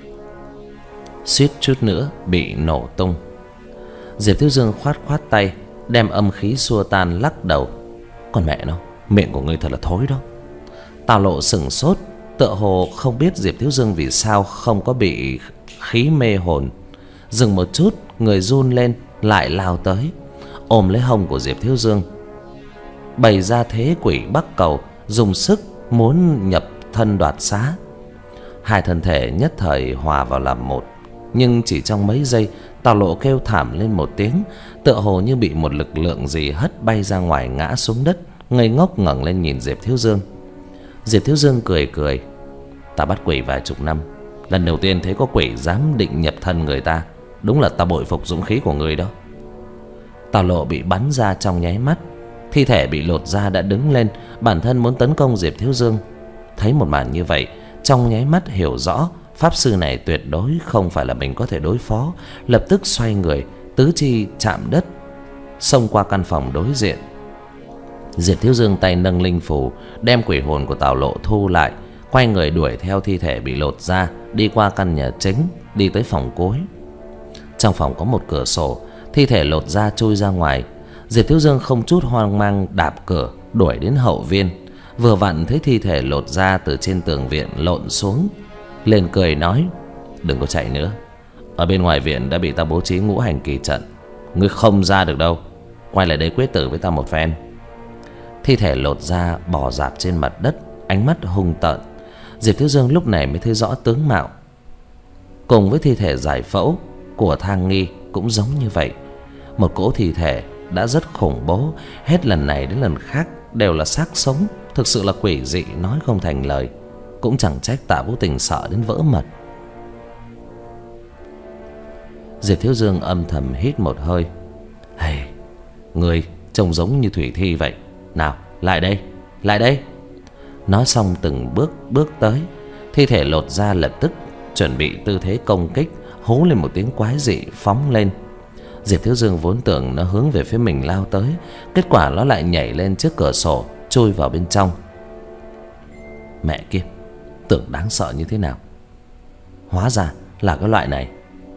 Suýt chút nữa bị nổ tung. Diệp Thiếu Dương khoát khoát tay, đem âm khí xua tan, lắc đầu. Còn mẹ nó, miệng của ngươi thật là thối đó. Tào Lộ sửng sốt, tựa hồ không biết Diệp Thiếu Dương vì sao không có bị khí mê hồn. Dừng một chút, người run lên, lại lao tới ôm lấy hông của Diệp Thiếu Dương, bày ra thế quỷ bắc cầu, dùng sức muốn nhập thân đoạt xá. Hai thân thể nhất thời hòa vào làm một. Nhưng chỉ trong mấy giây, Tào Lộ kêu thảm lên một tiếng, tựa hồ như bị một lực lượng gì hất bay ra ngoài, ngã xuống đất, ngây ngốc ngẩng lên nhìn Diệp Thiếu Dương. Diệp Thiếu Dương cười cười. Ta bắt quỷ vài chục năm, lần đầu tiên thấy có quỷ dám định nhập thân người ta. Đúng là ta bội phục dũng khí của người đó. Tào Lộ bị bắn ra trong nháy mắt, thi thể bị lột ra đã đứng lên, bản thân muốn tấn công Diệp Thiếu Dương. Thấy một màn như vậy, trong nháy mắt hiểu rõ pháp sư này tuyệt đối không phải là mình có thể đối phó. Lập tức xoay người, tứ chi chạm đất, xông qua căn phòng đối diện. Diệp Thiếu Dương tay nâng linh phù, đem quỷ hồn của Tào Lộ thu lại, quay người đuổi theo thi thể bị lột ra, đi qua căn nhà chính, đi tới phòng cuối. Trong phòng có một cửa sổ, thi thể lột ra chui ra ngoài. Diệp Thiếu Dương không chút hoang mang đạp cửa đuổi đến hậu viên. Vừa vặn thấy thi thể lột ra từ trên tường viện lộn xuống, lên cười nói: đừng có chạy nữa, ở bên ngoài viện đã bị ta bố trí ngũ hành kỳ trận, ngươi không ra được đâu. Quay lại đây quyết tử với ta một phen. Thi thể lột ra bò rạp trên mặt đất, ánh mắt hung tợn. Diệp Thiếu Dương lúc này mới thấy rõ tướng mạo. Cùng với thi thể giải phẫu của Thang Nghi cũng giống như vậy. Một cỗ thi thể đã rất khủng bố, hết lần này đến lần khác đều là xác sống, thực sự là quỷ dị nói không thành lời. Cũng chẳng trách Tạ Vũ Tình sợ đến vỡ mật. Diệp Thiếu Dương âm thầm hít một hơi. Hey, người trông giống như thủy thi vậy. Nào, lại đây, lại đây. Nói xong từng bước bước tới. Thi thể lột ra lập tức chuẩn bị tư thế công kích, hú lên một tiếng quái dị phóng lên. Diệp Thiếu Dương vốn tưởng nó hướng về phía mình lao tới, kết quả nó lại nhảy lên trước cửa sổ, chui vào bên trong. Mẹ kiếp, tưởng đáng sợ như thế nào, hóa ra là cái loại này.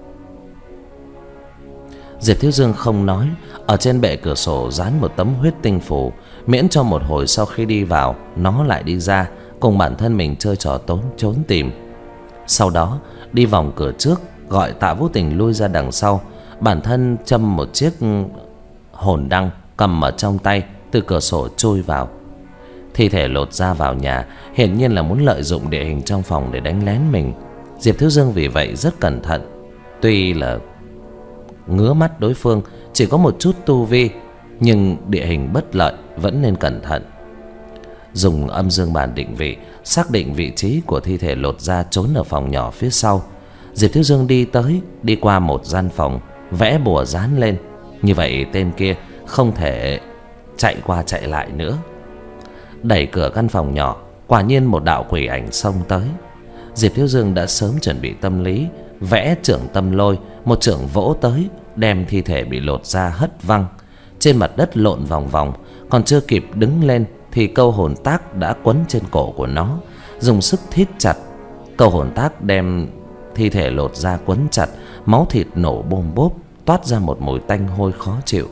Diệp Thiếu Dương không nói, ở trên bệ cửa sổ dán một tấm huyết tinh phù, miễn cho một hồi sau khi đi vào nó lại đi ra, cùng bản thân mình chơi trò tốn trốn tìm. Sau đó đi vòng cửa trước, gọi Tạ Vũ Tình lui ra đằng sau, bản thân châm một chiếc hồn đăng cầm ở trong tay, từ cửa sổ chui vào. Thi thể lột ra vào nhà, hiển nhiên là muốn lợi dụng địa hình trong phòng để đánh lén mình. Diệp Thiếu Dương vì vậy rất cẩn thận. Tuy là ngứa mắt đối phương chỉ có một chút tu vi, nhưng địa hình bất lợi vẫn nên cẩn thận. Dùng âm dương bàn định vị, xác định vị trí của thi thể lột ra trốn ở phòng nhỏ phía sau. Diệp Thiếu Dương đi tới, đi qua một gian phòng, vẽ bùa dán lên. Như vậy tên kia không thể chạy qua chạy lại nữa. Đẩy cửa căn phòng nhỏ, quả nhiên một đạo quỷ ảnh xông tới. Diệp Thiếu Dương đã sớm chuẩn bị tâm lý, vẽ trưởng tâm lôi, một chưởng vỗ tới, đem thi thể bị lột ra hất văng trên mặt đất lộn vòng vòng. Còn chưa kịp đứng lên thì câu hồn tác đã quấn trên cổ của nó, dùng sức thít chặt. Câu hồn tác đem thi thể lột ra quấn chặt, máu thịt nổ bôm bốp, toát ra một mùi tanh hôi khó chịu.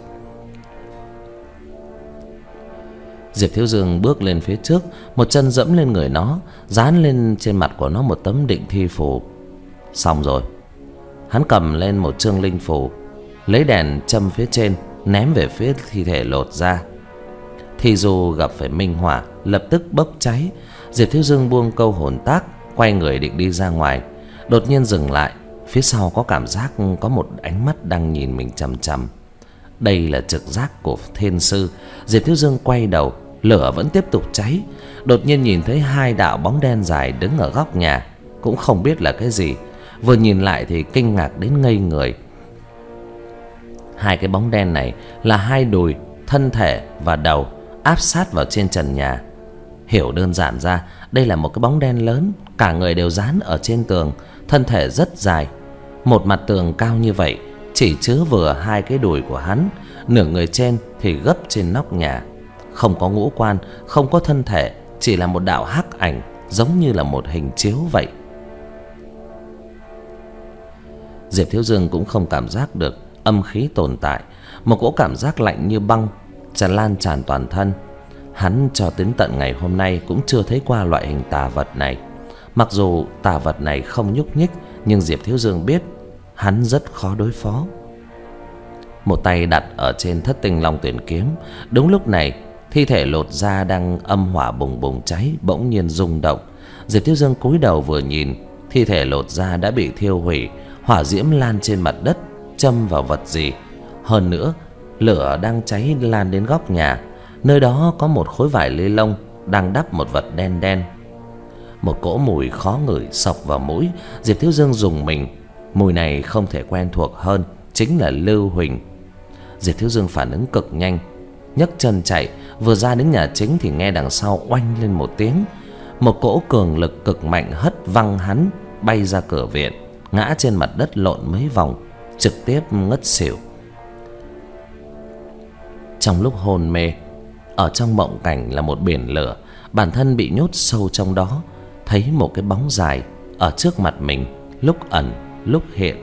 Diệp Thiếu Dương bước lên phía trước, một chân dẫm lên người nó, dán lên trên mặt của nó một tấm định thi phù. Xong rồi. Hắn cầm lên một chương linh phù, lấy đèn châm phía trên, ném về phía thi thể lột ra. Thì dù gặp phải minh hỏa, lập tức bốc cháy. Diệp Thiếu Dương buông câu hồn tác, quay người định đi ra ngoài. Đột nhiên dừng lại, phía sau có cảm giác có một ánh mắt đang nhìn mình chằm chằm. Đây là trực giác của thiên sư. Diệp Thiếu Dương quay đầu, lửa vẫn tiếp tục cháy. Đột nhiên nhìn thấy hai đạo bóng đen dài đứng ở góc nhà, cũng không biết là cái gì. Vừa nhìn lại thì kinh ngạc đến ngây người. Hai cái bóng đen này là hai đùi, thân thể và đầu áp sát vào trên trần nhà. Hiểu đơn giản ra, đây là một cái bóng đen lớn, cả người đều dán ở trên tường, thân thể rất dài. Một mặt tường cao như vậy chỉ chứa vừa hai cái đùi của hắn, nửa người trên thì gấp trên nóc nhà. Không có ngũ quan, không có thân thể, chỉ là một đạo hắc ảnh, giống như là một hình chiếu vậy. Diệp Thiếu Dương cũng không cảm giác được âm khí tồn tại. Một cỗ cảm giác lạnh như băng tràn lan tràn toàn thân. Hắn cho đến tận ngày hôm nay cũng chưa thấy qua loại hình tà vật này. Mặc dù tà vật này không nhúc nhích, nhưng Diệp Thiếu Dương biết hắn rất khó đối phó. Một tay đặt ở trên thất tinh long tuyển kiếm. Đúng lúc này, thi thể lột da đang âm hỏa bùng bùng cháy bỗng nhiên rung động. Diệp Thiếu Dương cúi đầu vừa nhìn, thi thể lột da đã bị thiêu hủy, hỏa diễm lan trên mặt đất, châm vào vật gì. Hơn nữa, lửa đang cháy lan đến góc nhà. Nơi đó có một khối vải lê lông đang đắp một vật đen đen. Một cỗ mùi khó ngửi xộc vào mũi. Diệp Thiếu Dương rùng mình. Mùi này không thể quen thuộc hơn, chính là lưu huỳnh. Diệp Thiếu Dương phản ứng cực nhanh, nhấc chân chạy. Vừa ra đến nhà chính thì nghe đằng sau oanh lên một tiếng. Một cỗ cường lực cực mạnh hất văng hắn bay ra cửa viện, ngã trên mặt đất lộn mấy vòng, trực tiếp ngất xỉu. Trong lúc hôn mê, ở trong mộng cảnh là một biển lửa, bản thân bị nhốt sâu trong đó, thấy một cái bóng dài ở trước mặt mình, lúc ẩn lúc hiện.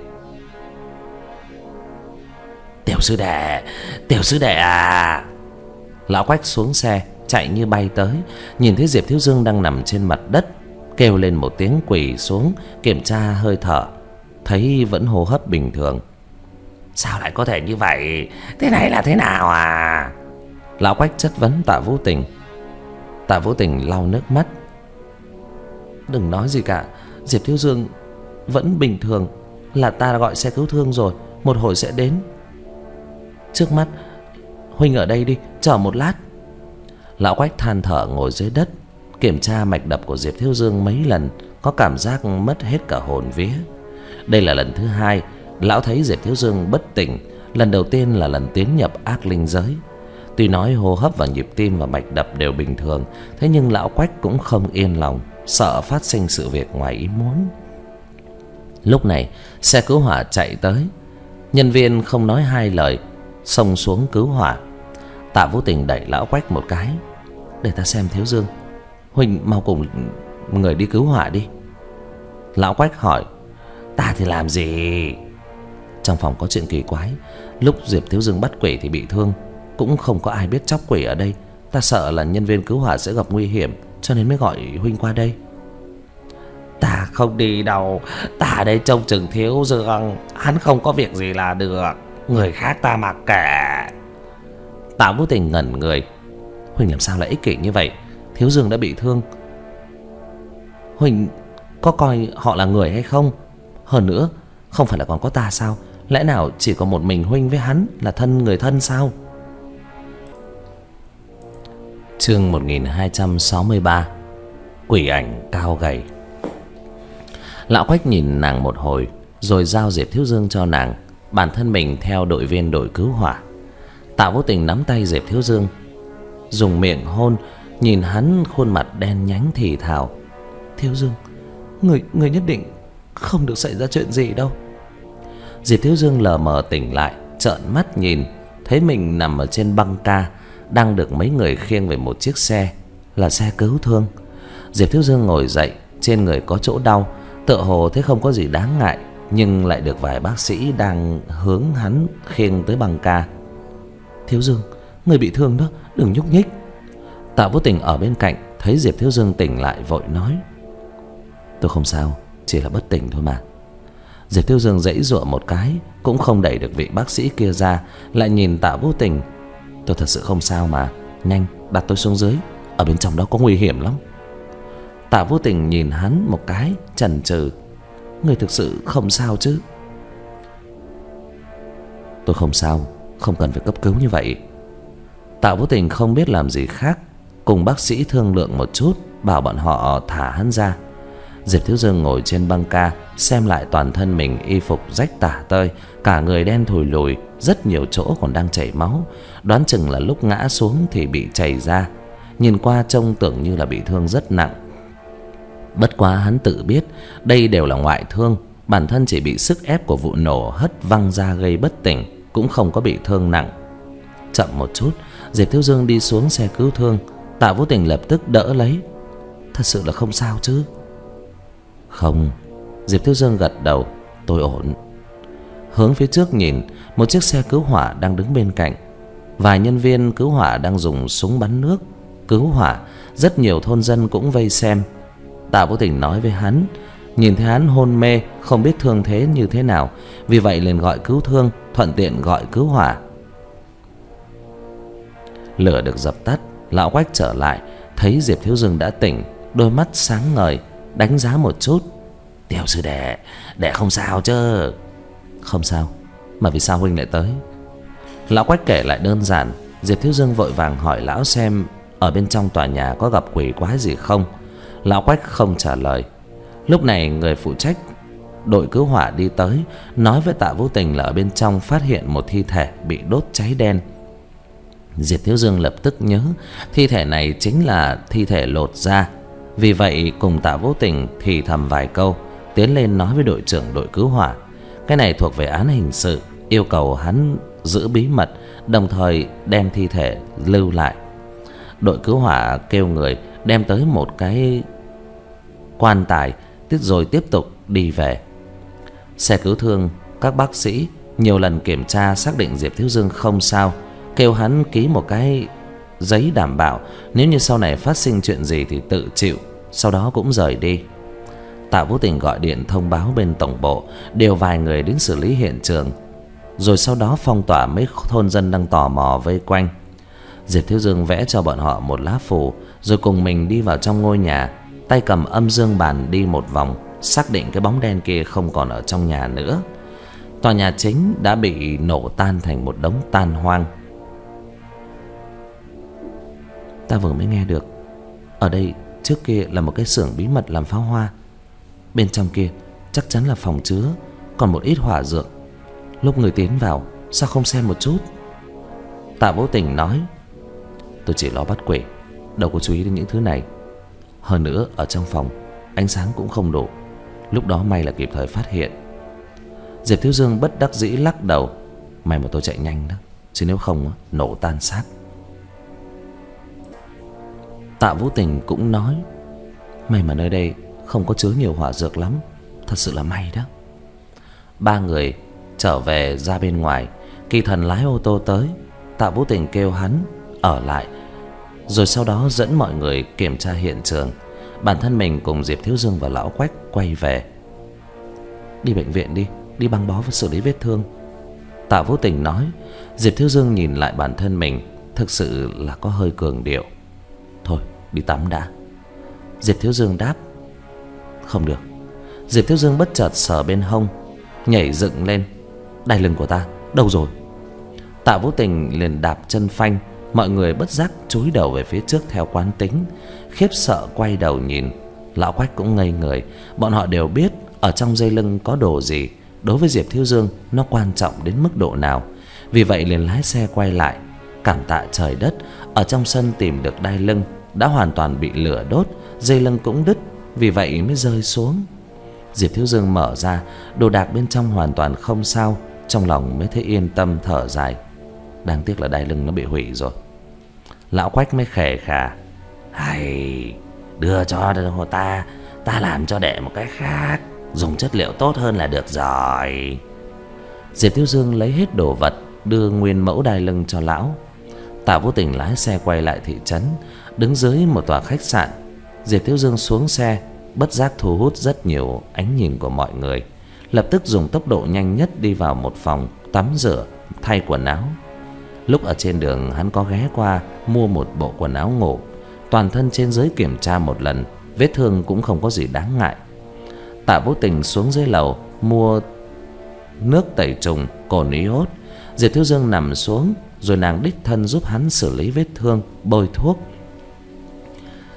Tiểu sư đệ, tiểu sư đệ à! Lão Quách xuống xe chạy như bay tới, nhìn thấy Diệp Thiếu Dương đang nằm trên mặt đất, kêu lên một tiếng, quỳ xuống kiểm tra hơi thở, thấy vẫn hô hấp bình thường. Sao lại có thể như vậy? Thế này là thế nào à? Lão Quách chất vấn Tạ Vũ Tình. Tạ Vũ Tình lau nước mắt. Đừng nói gì cả, Diệp Thiếu Dương vẫn bình thường, là ta gọi xe cứu thương rồi, một hồi sẽ đến. Trước mắt huynh ở đây đi, chờ một lát. Lão Quách than thở ngồi dưới đất, kiểm tra mạch đập của Diệp Thiếu Dương mấy lần, có cảm giác mất hết cả hồn vía. Đây là lần thứ hai lão thấy Diệp Thiếu Dương bất tỉnh. Lần đầu tiên là lần tiến nhập ác linh giới. Tuy nói hô hấp và nhịp tim và mạch đập đều bình thường, thế nhưng lão Quách cũng không yên lòng, sợ phát sinh sự việc ngoài ý muốn. Lúc này xe cứu hỏa chạy tới. Nhân viên không nói hai lời xông xuống cứu hỏa. Tạ Vũ Tình đẩy lão Quách một cái. Để ta xem Thiếu Dương, huynh mau cùng người đi cứu hỏa đi. Lão Quách hỏi. Ta thì làm gì? Trong phòng có chuyện kỳ quái. Lúc Diệp Thiếu Dương bắt quỷ thì bị thương, cũng không có ai biết chóc quỷ ở đây. Ta sợ là nhân viên cứu hỏa sẽ gặp nguy hiểm, cho nên mới gọi huynh qua đây. Ta không đi đâu, ta ở đây trông chừng Thiếu Dương, hắn không có việc gì là được, người khác ta mặc kệ. Tạ Vũ Tình ngẩn người. Huynh làm sao lại ích kỷ như vậy? Thiếu Dương đã bị thương, huynh có coi họ là người hay không? Hơn nữa, không phải là còn có ta sao? Lẽ nào chỉ có một mình huynh với hắn là thân người thân sao? Chương một nghìn hai trăm sáu mươi ba. Quỷ ảnh cao gầy. Lão Quách nhìn nàng một hồi, rồi giao Diệp Thiếu Dương cho nàng, bản thân mình theo đội viên đội cứu hỏa. Tạ Vũ Tình nắm tay Diệp Thiếu Dương, dùng miệng hôn, nhìn hắn khuôn mặt đen nhánh thì thào. Thiếu Dương, người, người nhất định không được xảy ra chuyện gì đâu. Diệp Thiếu Dương lờ mờ tỉnh lại, trợn mắt nhìn, thấy mình nằm ở trên băng ca, đang được mấy người khiêng về một chiếc xe, là xe cứu thương. Diệp Thiếu Dương ngồi dậy, trên người có chỗ đau, tựa hồ thấy không có gì đáng ngại, nhưng lại được vài bác sĩ đang hướng hắn khiêng tới băng ca. Thiếu Dương, người bị thương đó, đừng nhúc nhích. Tạ Vũ Tình ở bên cạnh thấy Diệp Thiếu Dương tỉnh lại vội nói. Tôi không sao, chỉ là bất tỉnh thôi mà. Diệp Thiếu Dương giãy giụa một cái, cũng không đẩy được vị bác sĩ kia ra, lại nhìn Tạ Vũ Tình. Tôi thật sự không sao mà, nhanh đặt tôi xuống dưới, ở bên trong đó có nguy hiểm lắm. Tạ Vũ Tình nhìn hắn một cái, chần chừ. Người thực sự không sao chứ? Tôi không sao, không cần phải cấp cứu như vậy. Tạ Vũ Tình không biết làm gì khác, cùng bác sĩ thương lượng một chút, bảo bọn họ thả hắn ra. Diệp Thiếu Dương ngồi trên băng ca, xem lại toàn thân mình y phục rách tả tơi, cả người đen thùi lùi, rất nhiều chỗ còn đang chảy máu. Đoán chừng là lúc ngã xuống thì bị chảy ra. Nhìn qua trông tưởng như là bị thương rất nặng. Bất quá hắn tự biết đây đều là ngoại thương, bản thân chỉ bị sức ép của vụ nổ hất văng ra gây bất tỉnh, cũng không có bị thương nặng. Chậm một chút, Diệp Thiếu Dương đi xuống xe cứu thương. Tạ Vũ Tình lập tức đỡ lấy. Thật sự là không sao chứ? Không. Diệp Thiếu Dương gật đầu. Tôi ổn. Hướng phía trước nhìn, một chiếc xe cứu hỏa đang đứng bên cạnh. Vài nhân viên cứu hỏa đang dùng súng bắn nước cứu hỏa. Rất nhiều thôn dân cũng vây xem. Tạ Vũ Tình nói với hắn, nhìn thấy hắn hôn mê, không biết thương thế như thế nào, vì vậy liền gọi cứu thương, thuận tiện gọi cứu hỏa. Lửa được dập tắt, lão Quách trở lại, thấy Diệp Thiếu Dương đã tỉnh, đôi mắt sáng ngời, đánh giá một chút. Tiểu sư đệ, đệ không sao chứ? Không sao. Mà vì sao huynh lại tới? Lão Quách kể lại đơn giản. Diệp Thiếu Dương vội vàng hỏi lão xem ở bên trong tòa nhà có gặp quỷ quái gì không. Lão Quách không trả lời. Lúc này người phụ trách đội cứu hỏa đi tới, nói với Tạ Vũ Tình là ở bên trong phát hiện một thi thể bị đốt cháy đen. Diệp Thiếu Dương lập tức nhớ thi thể này chính là thi thể lột da, vì vậy cùng Tạ Vũ Tình thì thầm vài câu, tiến lên nói với đội trưởng đội cứu hỏa. Cái này thuộc về án hình sự, yêu cầu hắn giữ bí mật, đồng thời đem thi thể lưu lại. Đội cứu hỏa kêu người đem tới một cái quan tài, tiếp rồi tiếp tục đi về. Xe cứu thương, các bác sĩ nhiều lần kiểm tra xác định Diệp Thiếu Dương không sao, kêu hắn ký một cái giấy đảm bảo nếu như sau này phát sinh chuyện gì thì tự chịu, sau đó cũng rời đi. Tạ Vũ Tình gọi điện thông báo bên tổng bộ, điều vài người đến xử lý hiện trường, rồi sau đó phong tỏa mấy thôn dân đang tò mò vây quanh. Diệp Thiếu Dương vẽ cho bọn họ một lá phù, rồi cùng mình đi vào trong ngôi nhà, tay cầm âm dương bàn đi một vòng, xác định cái bóng đen kia không còn ở trong nhà nữa. Tòa nhà chính đã bị nổ tan thành một đống tan hoang. Ta vừa mới nghe được, ở đây trước kia là một cái xưởng bí mật làm pháo hoa. Bên trong kia chắc chắn là phòng chứa còn một ít hỏa dược. Lúc người tiến vào sao không xem một chút? Tạ Vũ Tình nói. Tôi chỉ lo bắt quỷ, đâu có chú ý đến những thứ này. Hơn nữa ở trong phòng ánh sáng cũng không đủ, lúc đó may là kịp thời phát hiện. Diệp Thiếu Dương bất đắc dĩ lắc đầu. May mà tôi chạy nhanh đó, chứ nếu không nổ tan xác. Tạ Vũ Tình cũng nói. May mà nơi đây không có chứa nhiều hỏa dược lắm, thật sự là may đó. Ba người trở về ra bên ngoài, Kỳ Thần lái ô tô tới. Tạ Vũ Tình kêu hắn ở lại, rồi sau đó dẫn mọi người kiểm tra hiện trường. Bản thân mình cùng Diệp Thiếu Dương và lão Quách quay về. Đi bệnh viện đi, đi băng bó và xử lý vết thương, Tạ Vũ Tình nói. Diệp Thiếu Dương nhìn lại bản thân mình, thực sự là có hơi cường điệu. Thôi đi tắm đã. Diệp Thiếu Dương đáp. Không được. Diệp Thiếu Dương bất chợt sờ bên hông, nhảy dựng lên. Đai lưng của ta đâu rồi? Tạ Vũ Tình liền đạp chân phanh. Mọi người bất giác chúi đầu về phía trước theo quán tính, khiếp sợ quay đầu nhìn. Lão Quách cũng ngây người. Bọn họ đều biết ở trong dây lưng có đồ gì, đối với Diệp Thiếu Dương nó quan trọng đến mức độ nào. Vì vậy liền lái xe quay lại. Cảm tạ trời đất, ở trong sân tìm được đai lưng đã hoàn toàn bị lửa đốt, dây lưng cũng đứt, vì vậy mới rơi xuống. Diệp Thiếu Dương mở ra, đồ đạc bên trong hoàn toàn không sao, trong lòng mới thấy yên tâm thở dài. Đáng tiếc là đai lưng nó bị hủy rồi. Lão Quách mới khề khà. Hay, đưa cho ta, ta làm cho đệ một cái khác, dùng chất liệu tốt hơn là được rồi. Diệp Thiếu Dương lấy hết đồ vật, đưa nguyên mẫu đai lưng cho lão. Tạ Vũ Tình lái xe quay lại thị trấn, đứng dưới một tòa khách sạn. Diệp Thiếu Dương xuống xe, bất giác thu hút rất nhiều ánh nhìn của mọi người. Lập tức dùng tốc độ nhanh nhất đi vào một phòng tắm rửa, thay quần áo. Lúc ở trên đường hắn có ghé qua mua một bộ quần áo ngủ. Toàn thân trên dưới kiểm tra một lần, vết thương cũng không có gì đáng ngại. Tạ Vũ Tình xuống dưới lầu mua nước tẩy trùng, cồn iốt. Diệp Thiếu Dương nằm xuống, rồi nàng đích thân giúp hắn xử lý vết thương, bôi thuốc.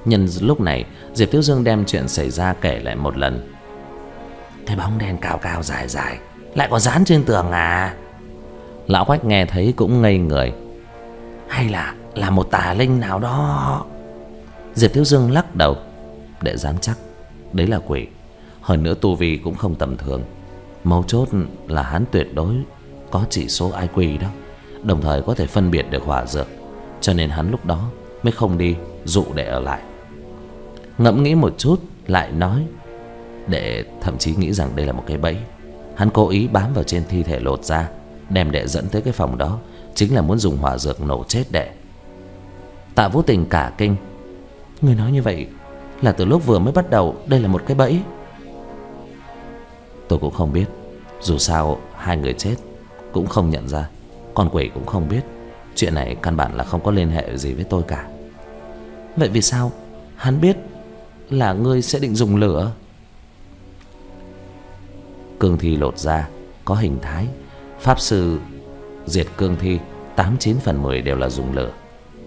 Nhân lúc này, Diệp Thiếu Dương đem chuyện xảy ra kể lại một lần. Cái bóng đen cao cao dài dài lại còn dán trên tường à? Lão Quách nghe thấy cũng ngây người. Hay là là một tà linh nào đó? Diệp Thiếu Dương lắc đầu. Để dám chắc, đấy là quỷ. Hơn nữa tu vi cũng không tầm thường. Mấu chốt là hắn tuyệt đối có chỉ số i kiu đó, đồng thời có thể phân biệt được hỏa dược. Cho nên hắn lúc đó mới không đi dụ để ở lại. Ngẫm nghĩ một chút lại nói, đệ thậm chí nghĩ rằng đây là một cái bẫy. Hắn cố ý bám vào trên thi thể Lột Ra, đem đệ dẫn tới cái phòng đó, chính là muốn dùng hỏa dược nổ chết đệ. Tạ Vũ Tình cả kinh. Người nói như vậy là từ lúc vừa mới bắt đầu đây là một cái bẫy? Tôi cũng không biết. Dù sao hai người chết cũng không nhận ra, con quỷ cũng không biết. Chuyện này căn bản là không có liên hệ gì với tôi cả. Vậy vì sao hắn biết là ngươi sẽ định dùng lửa? Cương thi Lột Ra có hình thái pháp sư diệt cương thi, tám chín phần mười đều là dùng lửa.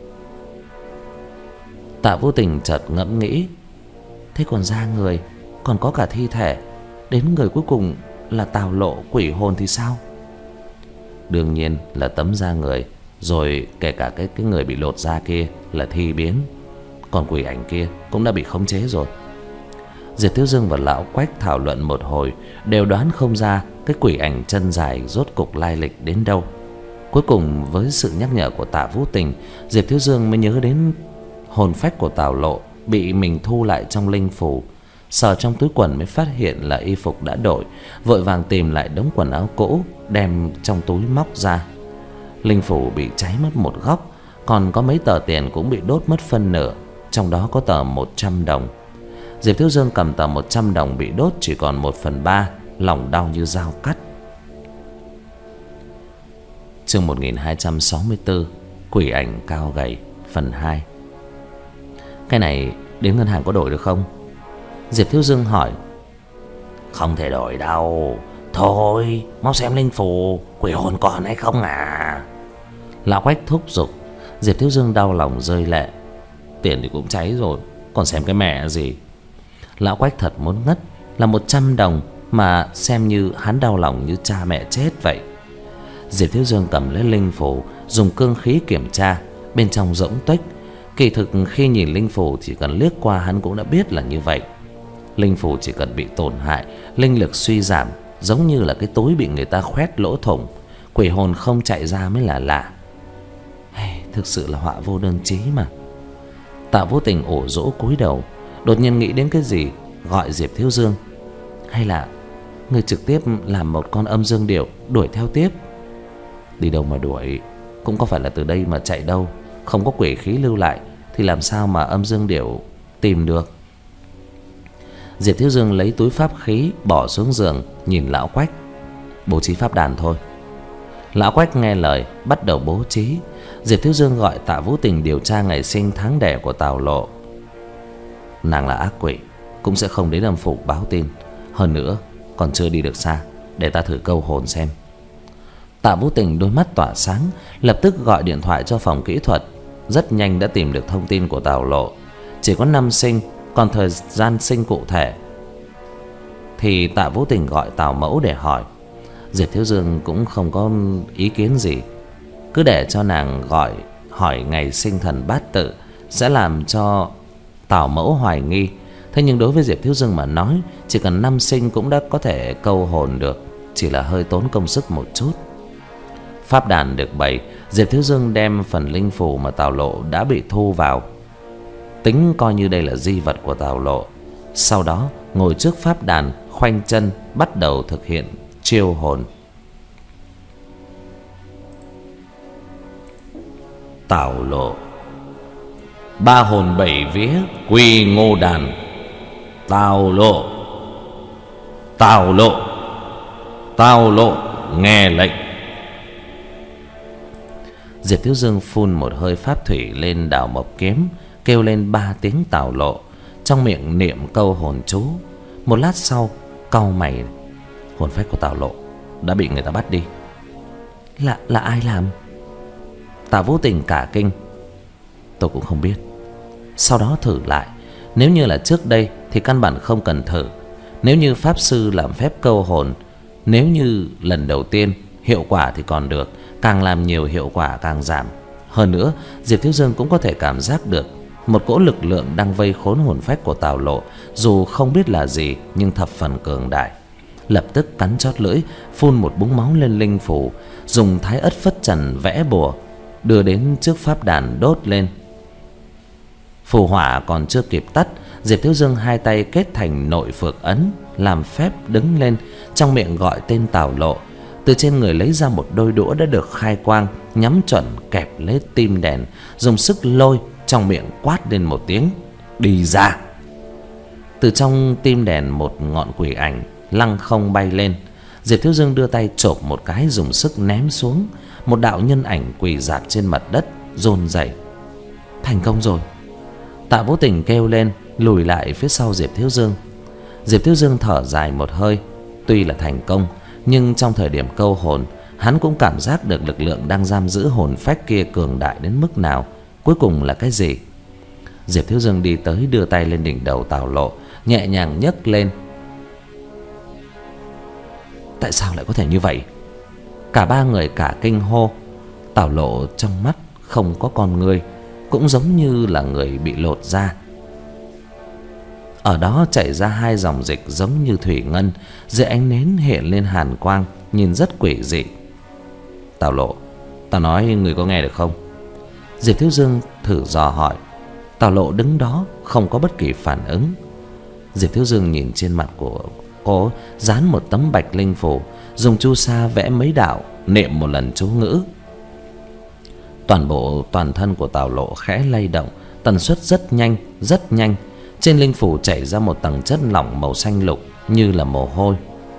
Tạ Vũ Tình chợt ngẫm nghĩ. Thế còn da người, còn có cả thi thể, đến người cuối cùng là Tào Lộ quỷ hồn thì sao? Đương nhiên là tấm da người, rồi kể cả cái, cái người bị lột da kia là thi biến. Còn quỷ ảnh kia cũng đã bị khống chế rồi. Diệp Thiếu Dương và Lão Quách thảo luận một hồi, đều đoán không ra cái quỷ ảnh chân dài rốt cục lai lịch đến đâu. Cuối cùng với sự nhắc nhở của Tạ Vũ Tình, Diệp Thiếu Dương mới nhớ đến hồn phách của Tào Lộ bị mình thu lại trong linh phủ. Sờ trong túi quần mới phát hiện là y phục đã đổi, vội vàng tìm lại đống quần áo cũ, đem trong túi móc ra. Linh phủ bị cháy mất một góc, còn có mấy tờ tiền cũng bị đốt mất phân nửa, trong đó có tờ một trăm đồng. Diệp Thiếu Dương cầm tờ một trăm đồng bị đốt chỉ còn một phần ba, lòng đau như dao cắt. Chương một nghìn hai trăm sáu mươi tư, quỷ ảnh cao gầy, phần hai. Cái này đến ngân hàng có đổi được không? Diệp Thiếu Dương hỏi. Không thể đổi đâu. Thôi mau xem linh phù, quỷ hồn còn hay không à? Lão Quách thúc giục. Diệp Thiếu Dương đau lòng rơi lệ. Tiền thì cũng cháy rồi, còn xem cái mẹ gì. Lão Quách thật muốn ngất. Là một trăm đồng mà xem như hắn đau lòng như cha mẹ chết vậy. Diệp Thiếu Dương cầm lấy linh phù, dùng cương khí kiểm tra, bên trong rỗng tuếch. Kỳ thực khi nhìn linh phù chỉ cần liếc qua hắn cũng đã biết là như vậy. Linh phù chỉ cần bị tổn hại, linh lực suy giảm, giống như là cái túi bị người ta khoét lỗ thủng, quỷ hồn không chạy ra mới là lạ. Hey, thực sự là họa vô đơn chí mà. Tạ Vũ Tình ổ rỗ cúi đầu, đột nhiên nghĩ đến cái gì, gọi Diệp Thiếu Dương. Hay là người trực tiếp làm một con âm dương điểu đuổi theo tiếp? Đi đâu mà đuổi, cũng có phải là từ đây mà chạy đâu. Không có quỷ khí lưu lại thì làm sao mà âm dương điểu tìm được? Diệp Thiếu Dương lấy túi pháp khí bỏ xuống giường, nhìn Lão Quách. Bố trí pháp đàn thôi. Lão Quách nghe lời bắt đầu bố trí. Diệp Thiếu Dương gọi Tạ Vũ Tình điều tra ngày sinh tháng đẻ của Tào Lộ. Nàng là ác quỷ, cũng sẽ không đến âm phủ báo tin. Hơn nữa còn chưa đi được xa, để ta thử câu hồn xem. Tạ Vũ Tình đôi mắt tỏa sáng, lập tức gọi điện thoại cho phòng kỹ thuật. Rất nhanh đã tìm được thông tin của Tào Lộ. Chỉ có năm sinh, còn thời gian sinh cụ thể thì Tạ Vũ Tình gọi Tào Mẫu để hỏi. Diệp Thiếu Dương cũng không có ý kiến gì, cứ để cho nàng gọi hỏi ngày sinh thần bát tự, sẽ làm cho Tào Mẫu hoài nghi. Thế nhưng đối với Diệp Thiếu Dương mà nói, chỉ cần năm sinh cũng đã có thể câu hồn được, chỉ là hơi tốn công sức một chút. Pháp đàn được bày, Diệp Thiếu Dương đem phần linh phù mà Tào Lộ đã bị thu vào, tính coi như đây là di vật của Tào Lộ. Sau đó ngồi trước pháp đàn, khoanh chân bắt đầu thực hiện chiêu hồn. Tào Lộ, ba hồn bảy vía quy ngô đàn. Tào Lộ, Tào Lộ, Tào Lộ, nghe lệnh. Diệp Thiếu Dương phun một hơi pháp thủy lên đào mộc kiếm, kêu lên ba tiếng Tào Lộ, trong miệng niệm câu hồn chú. Một lát sau cau mày, hồn phách của Tào Lộ đã bị người ta bắt đi. Là là ai làm? Tạ Vũ Tình cả kinh. Tôi cũng không biết. Sau đó thử lại. Nếu như là trước đây thì căn bản không cần thử. Nếu như pháp sư làm phép câu hồn, nếu như lần đầu tiên hiệu quả thì còn được, càng làm nhiều hiệu quả càng giảm. Hơn nữa, Diệp Thiếu Dương cũng có thể cảm giác được một cỗ lực lượng đang vây khốn hồn phách của Tào Lộ, dù không biết là gì nhưng thập phần cường đại. Lập tức cắn chót lưỡi, phun một búng máu lên linh phủ, dùng thái ất phất trần vẽ bùa, đưa đến trước pháp đàn đốt lên. Phù hỏa còn chưa kịp tắt, Diệp Thiếu Dương hai tay kết thành nội phược ấn, làm phép đứng lên, trong miệng gọi tên Tào Lộ. Từ trên người lấy ra một đôi đũa đã được khai quang, nhắm chuẩn kẹp lấy tim đèn, dùng sức lôi, trong miệng quát lên một tiếng: "Đi ra!" Từ trong tim đèn một ngọn quỷ ảnh lăng không bay lên. Diệp Thiếu Dương đưa tay chộp một cái, dùng sức ném xuống. Một đạo nhân ảnh quỳ rạp trên mặt đất, run rẩy. Thành công rồi. Tạ Vũ Tình kêu lên, lùi lại phía sau Diệp Thiếu Dương. Diệp Thiếu Dương thở dài một hơi. Tuy là thành công, nhưng trong thời điểm câu hồn, hắn cũng cảm giác được lực lượng đang giam giữ hồn phách kia cường đại đến mức nào. Cuối cùng là cái gì? Diệp Thiếu Dương đi tới, đưa tay lên đỉnh đầu Tào Lộ, nhẹ nhàng nhấc lên. Tại sao lại có thể như vậy? Cả ba người cả kinh hô. Tào Lộ trong mắt không có con ngươi, cũng giống như là người bị lột da. Ở đó chảy ra hai dòng dịch giống như thủy ngân, dưới ánh nến hiện lên hàn quang, nhìn rất quỷ dị. Tào Lộ, tao nói người có nghe được không? Diệp Thiếu Dương thử dò hỏi. Tào Lộ đứng đó không có bất kỳ phản ứng. Diệp Thiếu Dương nhìn trên mặt của cô dán một tấm bạch linh phù, dùng chu sa vẽ mấy đạo, niệm một lần chú ngữ. Toàn bộ toàn thân của Tào Lộ khẽ lay động, tần suất rất nhanh, rất nhanh. Trên linh phù chảy ra một tầng chất lỏng màu xanh lục như là mồ hôi.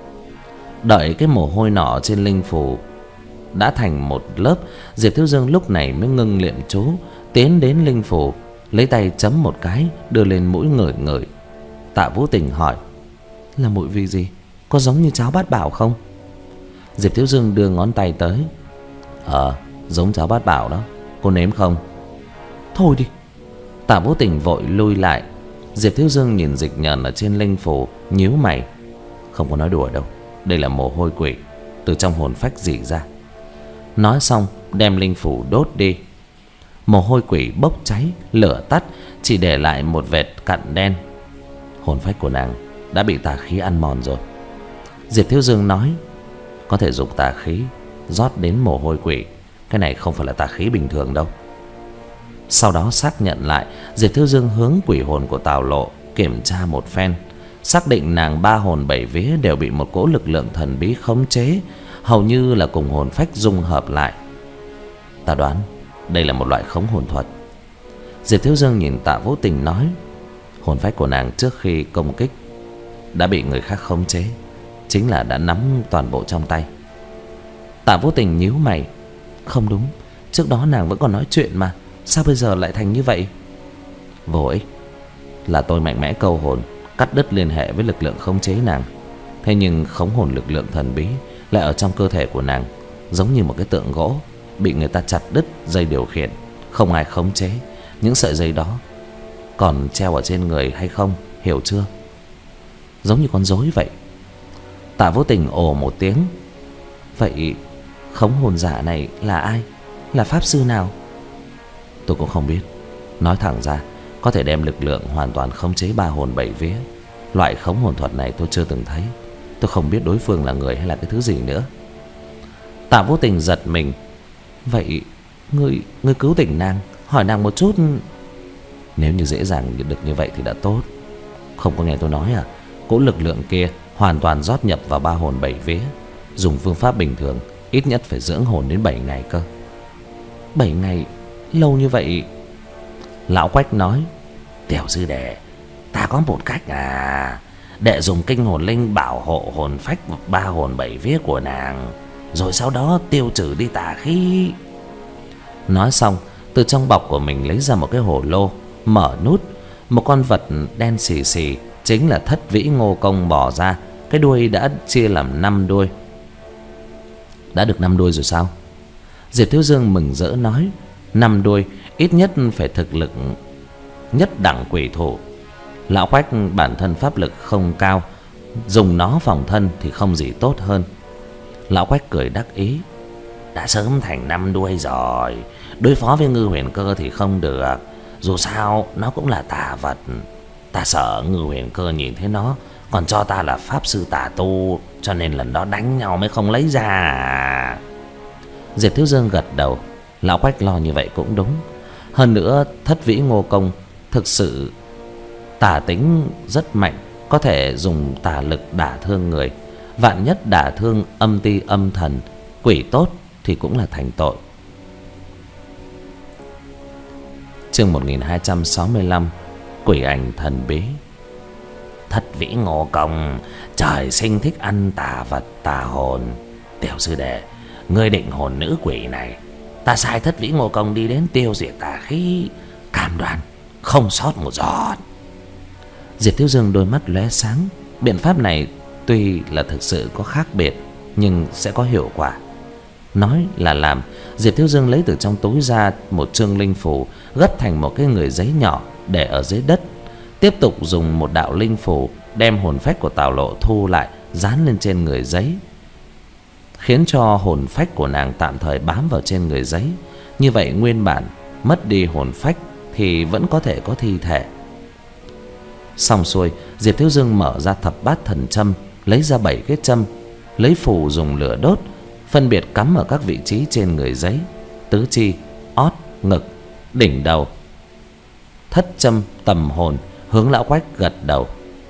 Đợi cái mồ hôi nọ trên linh phù đã thành một lớp, Diệp Thiếu Dương lúc này mới ngưng niệm chú, tiến đến linh phù, lấy tay chấm một cái, đưa lên mũi ngửi ngửi. Tạ Vũ Tình hỏi: là mùi vị gì? Có giống như cháo bát bảo không? Diệp Thiếu Dương đưa ngón tay tới. Ờ, giống cháo bát bảo đó. Cô nếm không? Thôi đi. Tạ Vũ Tình vội lui lại. Diệp Thiếu Dương nhìn dịch nhờn ở trên linh phù, nhíu mày. Không có nói đùa đâu, đây là mồ hôi quỷ từ trong hồn phách rỉ ra. Nói xong đem linh phù đốt đi. Mồ hôi quỷ bốc cháy, lửa tắt, chỉ để lại một vệt cặn đen. Hồn phách của nàng đã bị tà khí ăn mòn rồi. Diệp Thiếu Dương nói: có thể dùng tà khí rót đến mồ hôi quỷ, cái này không phải là tà khí bình thường đâu. Sau đó xác nhận lại, Diệp Thiếu Dương hướng quỷ hồn của Tào Lộ kiểm tra một phen, xác định nàng ba hồn bảy vía đều bị một cỗ lực lượng thần bí khống chế, hầu như là cùng hồn phách dung hợp lại. Ta đoán đây là một loại khống hồn thuật. Diệp Thiếu Dương nhìn Tạ Vũ Tình nói: hồn phách của nàng trước khi công kích đã bị người khác khống chế, chính là đã nắm toàn bộ trong tay. Tạ Vũ Tình nhíu mày: không đúng, trước đó nàng vẫn còn nói chuyện mà, sao bây giờ lại thành như vậy? Vô ích, là tôi mạnh mẽ câu hồn, cắt đứt liên hệ với lực lượng khống chế nàng. Thế nhưng khống hồn lực lượng thần bí lại ở trong cơ thể của nàng, giống như một cái tượng gỗ bị người ta chặt đứt dây điều khiển, không ai khống chế. Những sợi dây đó còn treo ở trên người hay không, hiểu chưa? Giống như con rối vậy. Tạ Vũ Tình ồ một tiếng: vậy khống hồn giả này là ai? Là pháp sư nào? Tôi cũng không biết. Nói thẳng ra, có thể đem lực lượng hoàn toàn khống chế ba hồn bảy vía. Loại khống hồn thuật này tôi chưa từng thấy. Tôi không biết đối phương là người hay là cái thứ gì nữa. Tạ Vũ Tình giật mình: vậy ngươi, ngươi cứu tỉnh nàng, hỏi nàng một chút. Nếu như dễ dàng được như vậy thì đã tốt. Không có nghe tôi nói à? Cỗ lực lượng kia hoàn toàn rót nhập vào ba hồn bảy vía. Dùng phương pháp bình thường ít nhất phải dưỡng hồn đến bảy ngày cơ. Bảy ngày? Lâu như vậy? Lão Quách nói: tiểu sư đệ, ta có một cách à, để dùng kinh hồn linh bảo hộ hồn phách ba hồn bảy vía của nàng, rồi sau đó tiêu trừ đi tà khí. Nói xong, từ trong bọc của mình lấy ra một cái hồ lô, mở nút. Một con vật đen xì xì, chính là Thất Vĩ Ngô Công bò ra. Cái đuôi đã chia làm năm đuôi. Đã được năm đuôi rồi sao? Diệp Thiếu Dương mừng rỡ nói: năm đuôi, ít nhất phải thực lực nhất đẳng quỷ thủ. Lão Quách bản thân pháp lực không cao, dùng nó phòng thân thì không gì tốt hơn. Lão Quách cười đắc ý. Đã sớm thành năm đuôi rồi, đối phó với Ngư Huyền Cơ thì không được. Dù sao nó cũng là tà vật. Ta sợ Ngư Huyền Cơ nhìn thấy nó còn cho ta là pháp sư tà tu, cho nên lần đó đánh nhau mới không lấy ra. Diệp Thiếu Dương gật đầu. Lão Quách lo như vậy cũng đúng. Hơn nữa Thất Vĩ Ngô Công thực sự tà tính rất mạnh, có thể dùng tà lực đả thương người. Vạn nhất đả thương âm ti âm thần, quỷ tốt thì cũng là thành tội. Chương một nghìn hai trăm sáu mươi lăm. Quỷ ảnh thần bí. Thất Vĩ Ngô Công trời sinh thích ăn tà vật tà hồn. Tiểu sư đệ, ngươi định hồn nữ quỷ này, ta sai Thất Vĩ Ngô Công đi đến tiêu diệt tà khí, cam đoan không sót một giọt. Diệp Thiếu Dương đôi mắt lóe sáng. Biện pháp này tuy là thực sự có khác biệt, nhưng sẽ có hiệu quả. Nói là làm. Diệp Thiếu Dương lấy từ trong túi ra một chương linh phù, gấp thành một cái người giấy nhỏ để ở dưới đất. Tiếp tục dùng một đạo linh phù đem hồn phách của Tào Lộ thu lại, dán lên trên người giấy, khiến cho hồn phách của nàng tạm thời bám vào trên người giấy. Như vậy nguyên bản mất đi hồn phách thì vẫn có thể có thi thể. Xong xuôi, Diệp Thiếu Dương mở ra thập bát thần châm, lấy ra bảy cái châm, lấy phù dùng lửa đốt, phân biệt cắm ở các vị trí trên người giấy: tứ chi, ót, ngực, đỉnh đầu. Thất châm tầm hồn, hướng Lão Quách gật đầu.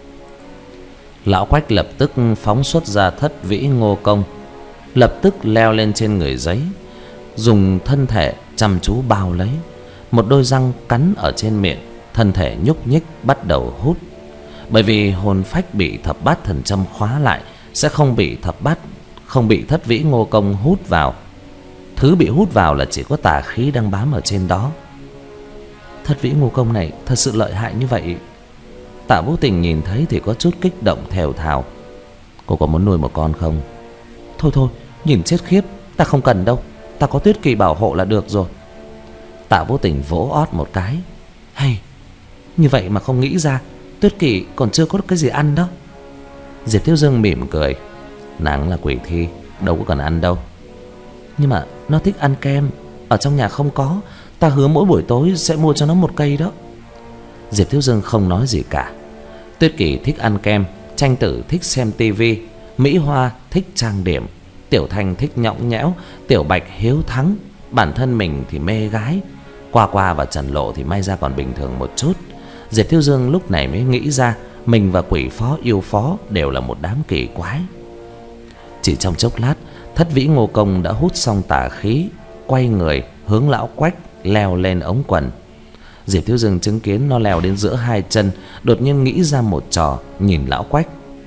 Lão Quách lập tức phóng xuất ra Thất Vĩ Ngô Công, lập tức leo lên trên người giấy, dùng thân thể chăm chú bao lấy. Một đôi răng cắn ở trên miệng, thân thể nhúc nhích bắt đầu hút. Bởi vì hồn phách bị thập bát thần châm khóa lại, sẽ không bị thập bát không bị Thất Vĩ Ngô Công hút vào. Thứ bị hút vào là chỉ có tà khí đang bám ở trên đó. Thất Vĩ Ngô Công này thật sự lợi hại như vậy. Tạ Vũ Tình nhìn thấy thì có chút kích động thều thào. Cô có muốn nuôi một con không? Thôi thôi, nhìn chết khiếp, ta không cần đâu, ta có Tuyết Kỳ bảo hộ là được rồi. Tạ Vũ Tình vỗ ót một cái. Hay, như vậy mà không nghĩ ra Tuyết Kỳ còn chưa có cái gì ăn đó. Diệp Thiếu Dương mỉm cười. Nàng là quỷ thi, đâu có cần ăn đâu. Nhưng mà nó thích ăn kem, ở trong nhà không có, ta hứa mỗi buổi tối sẽ mua cho nó một cây đó. Diệp Thiếu Dương không nói gì cả. Tuyết Kỳ thích ăn kem, Tranh Tử thích xem tivi, Mỹ Hoa thích trang điểm, Tiểu Thanh thích nhõng nhẽo, Tiểu Bạch hiếu thắng, bản thân mình thì mê gái. Qua Qua và Trần Lộ thì may ra còn bình thường một chút. Diệp Thiếu Dương lúc này mới nghĩ ra mình và quỷ phó yêu phó đều là một đám kỳ quái. Chỉ trong chốc lát, Thất Vĩ Ngô Công đã hút xong tà khí, quay người hướng Lão Quách leo lên ống quần. Diệp Thiếu Dương chứng kiến nó leo đến giữa hai chân, đột nhiên nghĩ ra một trò, nhìn Lão Quách.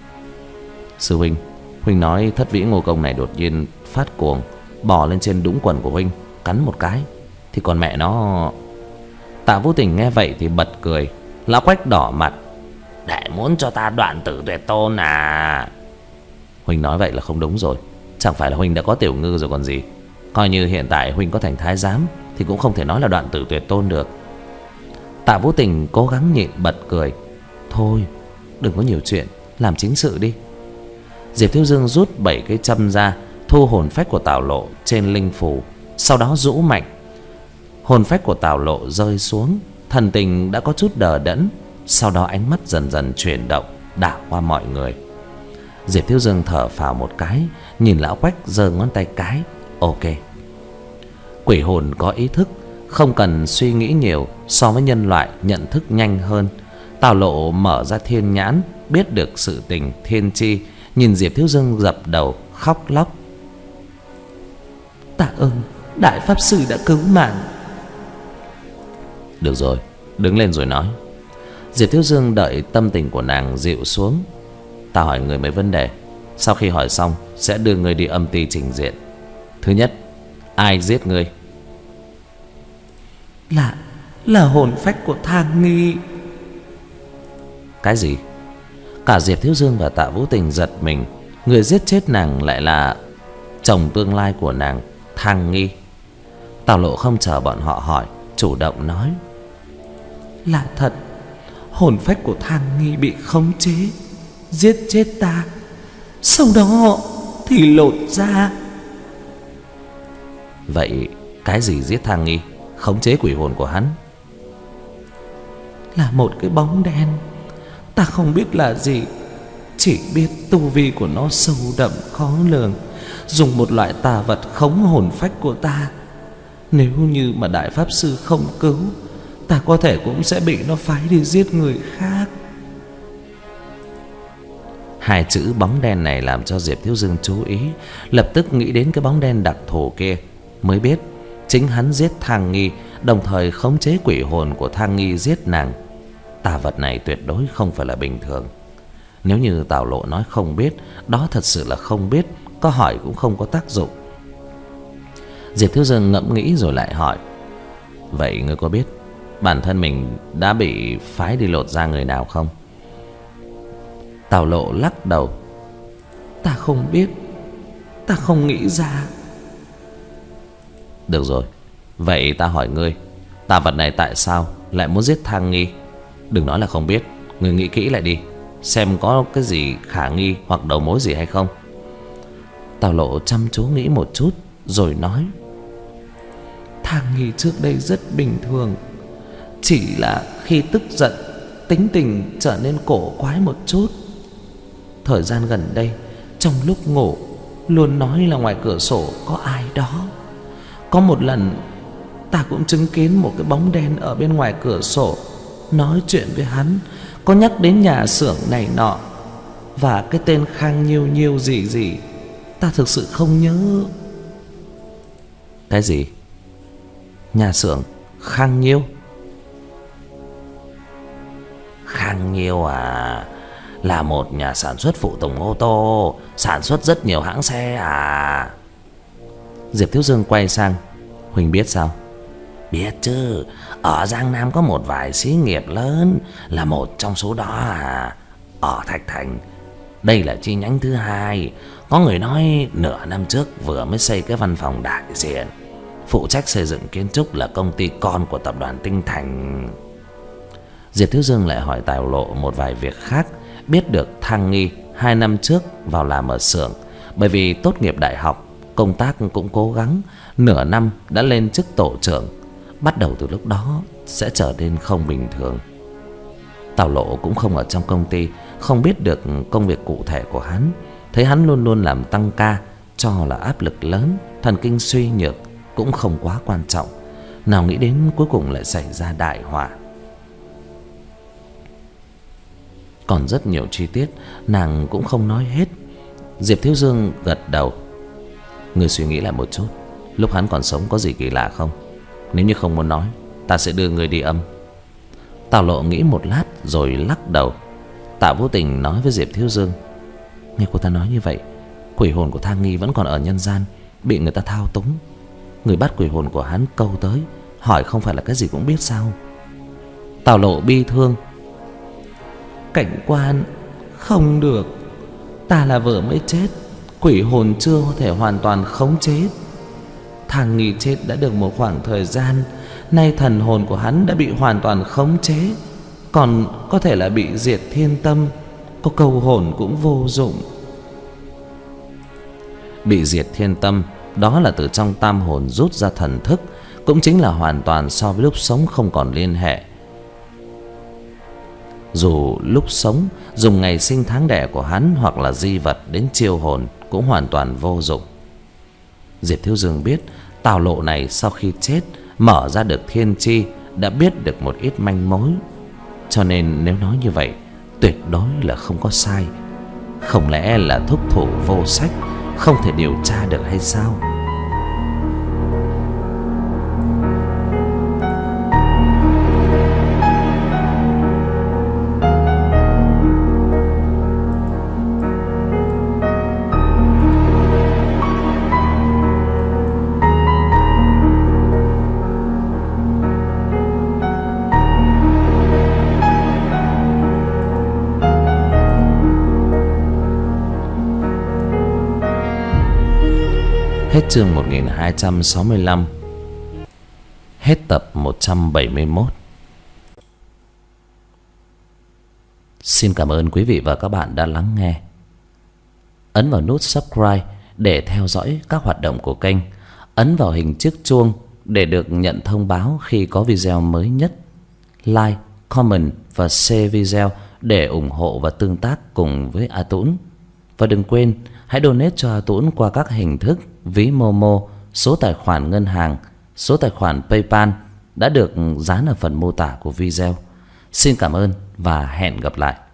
Sư huynh, huynh nói Thất Vĩ Ngô Công này đột nhiên phát cuồng, bò lên trên đũng quần của huynh, cắn một cái, thì còn mẹ nó... Tạ Vũ Tình nghe vậy thì bật cười. Lão Quách đỏ mặt. Để muốn cho ta đoạn tử tuyệt tôn à? Huynh nói vậy là không đúng rồi. Chẳng phải là huynh đã có tiểu ngư rồi còn gì. Coi như hiện tại huynh có thành thái giám thì cũng không thể nói là đoạn tử tuyệt tôn được. Tạ Vũ Tình cố gắng nhịn bật cười. Thôi, đừng có nhiều chuyện, làm chính sự đi. Diệp Thiếu Dương rút bảy cái châm ra, thu hồn phách của Tào Lộ trên linh phù, sau đó rũ mạnh. Hồn phách của Tào Lộ rơi xuống, thần tình đã có chút đờ đẫn. Sau đó ánh mắt dần dần chuyển động, đảo qua mọi người. Diệp Thiếu Dương thở phào một cái, nhìn Lão Quách giơ ngón tay cái. Ok. Quỷ hồn có ý thức, không cần suy nghĩ nhiều, so với nhân loại nhận thức nhanh hơn. Tào Lộ mở ra thiên nhãn, biết được sự tình thiên chi, nhìn Diệp Thiếu Dương dập đầu khóc lóc. Tạ ơn đại pháp sư đã cứu mạng. Được rồi, đứng lên rồi nói. Diệp Thiếu Dương đợi tâm tình của nàng dịu xuống. Ta hỏi người mấy vấn đề, sau khi hỏi xong sẽ đưa người đi âm ty trình diện. Thứ nhất, ai giết ngươi? Là Là hồn phách của Thang Nghi. Cái gì? Cả Diệp Thiếu Dương và Tạ Vũ Tình giật mình. Người giết chết nàng lại là chồng tương lai của nàng, Thang Nghi. Tào Lộ không chờ bọn họ hỏi, chủ động nói. Lạ thật, hồn phách của Thang Nghi bị khống chế, giết chết ta, sau đó thì lột ra. Vậy cái gì giết Thang Nghi, khống chế quỷ hồn của hắn? Là một cái bóng đen, ta không biết là gì, chỉ biết tu vi của nó sâu đậm khó lường, dùng một loại tà vật khống hồn phách của ta. Nếu như mà đại pháp sư không cứu, ta có thể cũng sẽ bị nó phái đi giết người khác. Hai chữ bóng đen này làm cho Diệp Thiếu Dương chú ý, lập tức nghĩ đến cái bóng đen đặc thù kia, mới biết chính hắn giết Thang Nghi, đồng thời khống chế quỷ hồn của Thang Nghi giết nàng. Tà vật này tuyệt đối không phải là bình thường. Nếu như Tào Lộ nói không biết, đó thật sự là không biết, có hỏi cũng không có tác dụng. Diệp Thiếu Dương ngẫm nghĩ rồi lại hỏi: vậy ngươi có biết bản thân mình đã bị phái đi lột da người nào không? Tào Lộ lắc đầu: ta không biết, ta không nghĩ ra. Được rồi, vậy ta hỏi ngươi, tà vật này tại sao lại muốn giết Thang Nghi? Đừng nói là không biết, ngươi nghĩ kỹ lại đi, xem có cái gì khả nghi hoặc đầu mối gì hay không. Tào Lộ chăm chú nghĩ một chút rồi nói: Thang Nghi trước đây rất bình thường, chỉ là khi tức giận tính tình trở nên cổ quái một chút. Thời gian gần đây, trong lúc ngủ luôn nói là ngoài cửa sổ có ai đó. Có một lần ta cũng chứng kiến một cái bóng đen ở bên ngoài cửa sổ nói chuyện với hắn, có nhắc đến nhà xưởng này nọ và cái tên Khang Nhiêu Nhiêu gì gì, ta thực sự không nhớ. Cái gì? Nhà xưởng Khang Nhiêu? Khang Nhiêu à, là một nhà sản xuất phụ tùng ô tô, sản xuất rất nhiều hãng xe à. Diệp Thiếu Dương quay sang: Huỳnh biết sao? Biết chứ, ở Giang Nam có một vài xí nghiệp lớn, là một trong số đó à. Ở Thạch Thành, đây là chi nhánh thứ hai. Có người nói nửa năm trước vừa mới xây cái văn phòng đại diện, phụ trách xây dựng kiến trúc là công ty con của tập đoàn Tinh Thành. Diệp Thiếu Dương lại hỏi Tào Lộ một vài việc khác, biết được Thang Nghi hai năm trước vào làm ở xưởng, bởi vì tốt nghiệp đại học, công tác cũng cố gắng, nửa năm đã lên chức tổ trưởng. Bắt đầu từ lúc đó sẽ trở nên không bình thường. Tào Lộ cũng không ở trong công ty, không biết được công việc cụ thể của hắn. Thấy hắn luôn luôn làm tăng ca, cho là áp lực lớn, thần kinh suy nhược cũng không quá quan trọng. Nào nghĩ đến cuối cùng lại xảy ra đại họa. Còn rất nhiều chi tiết nàng cũng không nói hết. Diệp Thiếu Dương gật đầu: Người suy nghĩ lại một chút, lúc hắn còn sống có gì kỳ lạ không? Nếu như không muốn nói, ta sẽ đưa người đi âm. Tào Lộ nghĩ một lát rồi lắc đầu. Tạ Vô Tình nói với Diệp Thiếu Dương: Nghe cô ta nói như vậy, quỷ hồn của Thang Nghi vẫn còn ở nhân gian, bị người ta thao túng. Người bắt quỷ hồn của hắn câu tới, hỏi không phải là cái gì cũng biết sao? Tào Lộ bi thương: Cảnh quan, không được, ta là vừa mới chết, quỷ hồn chưa có thể hoàn toàn khống chế. Thang Nghi chết đã được một khoảng thời gian, nay thần hồn của hắn đã bị hoàn toàn khống chế, còn có thể là bị diệt thiên tâm, có câu hồn cũng vô dụng. Bị diệt thiên tâm, đó là từ trong tam hồn rút ra thần thức, cũng chính là hoàn toàn so với lúc sống không còn liên hệ. Dù lúc sống dùng ngày sinh tháng đẻ của hắn hoặc là di vật đến chiêu hồn cũng hoàn toàn vô dụng. Diệp Thiếu Dương biết Tào Lộ này sau khi chết mở ra được thiên chi, đã biết được một ít manh mối, cho nên nếu nói như vậy tuyệt đối là không có sai. Không lẽ là thúc thủ vô sách, không thể điều tra được hay sao? Hết chương một nghìn hai trăm sáu mươi lăm. Hết tập một trăm bảy mươi mốt. Xin cảm ơn quý vị và các bạn đã lắng nghe. Ấn vào nút subscribe để theo dõi các hoạt động của kênh. Ấn vào hình chiếc chuông để được nhận thông báo khi có video mới nhất. Like, comment và share video để ủng hộ và tương tác cùng với A Tũng. Và đừng quên hãy donate cho A Tũng qua các hình thức ví Momo, số tài khoản ngân hàng, số tài khoản PayPal đã được dán ở phần mô tả của video. Xin cảm ơn và hẹn gặp lại.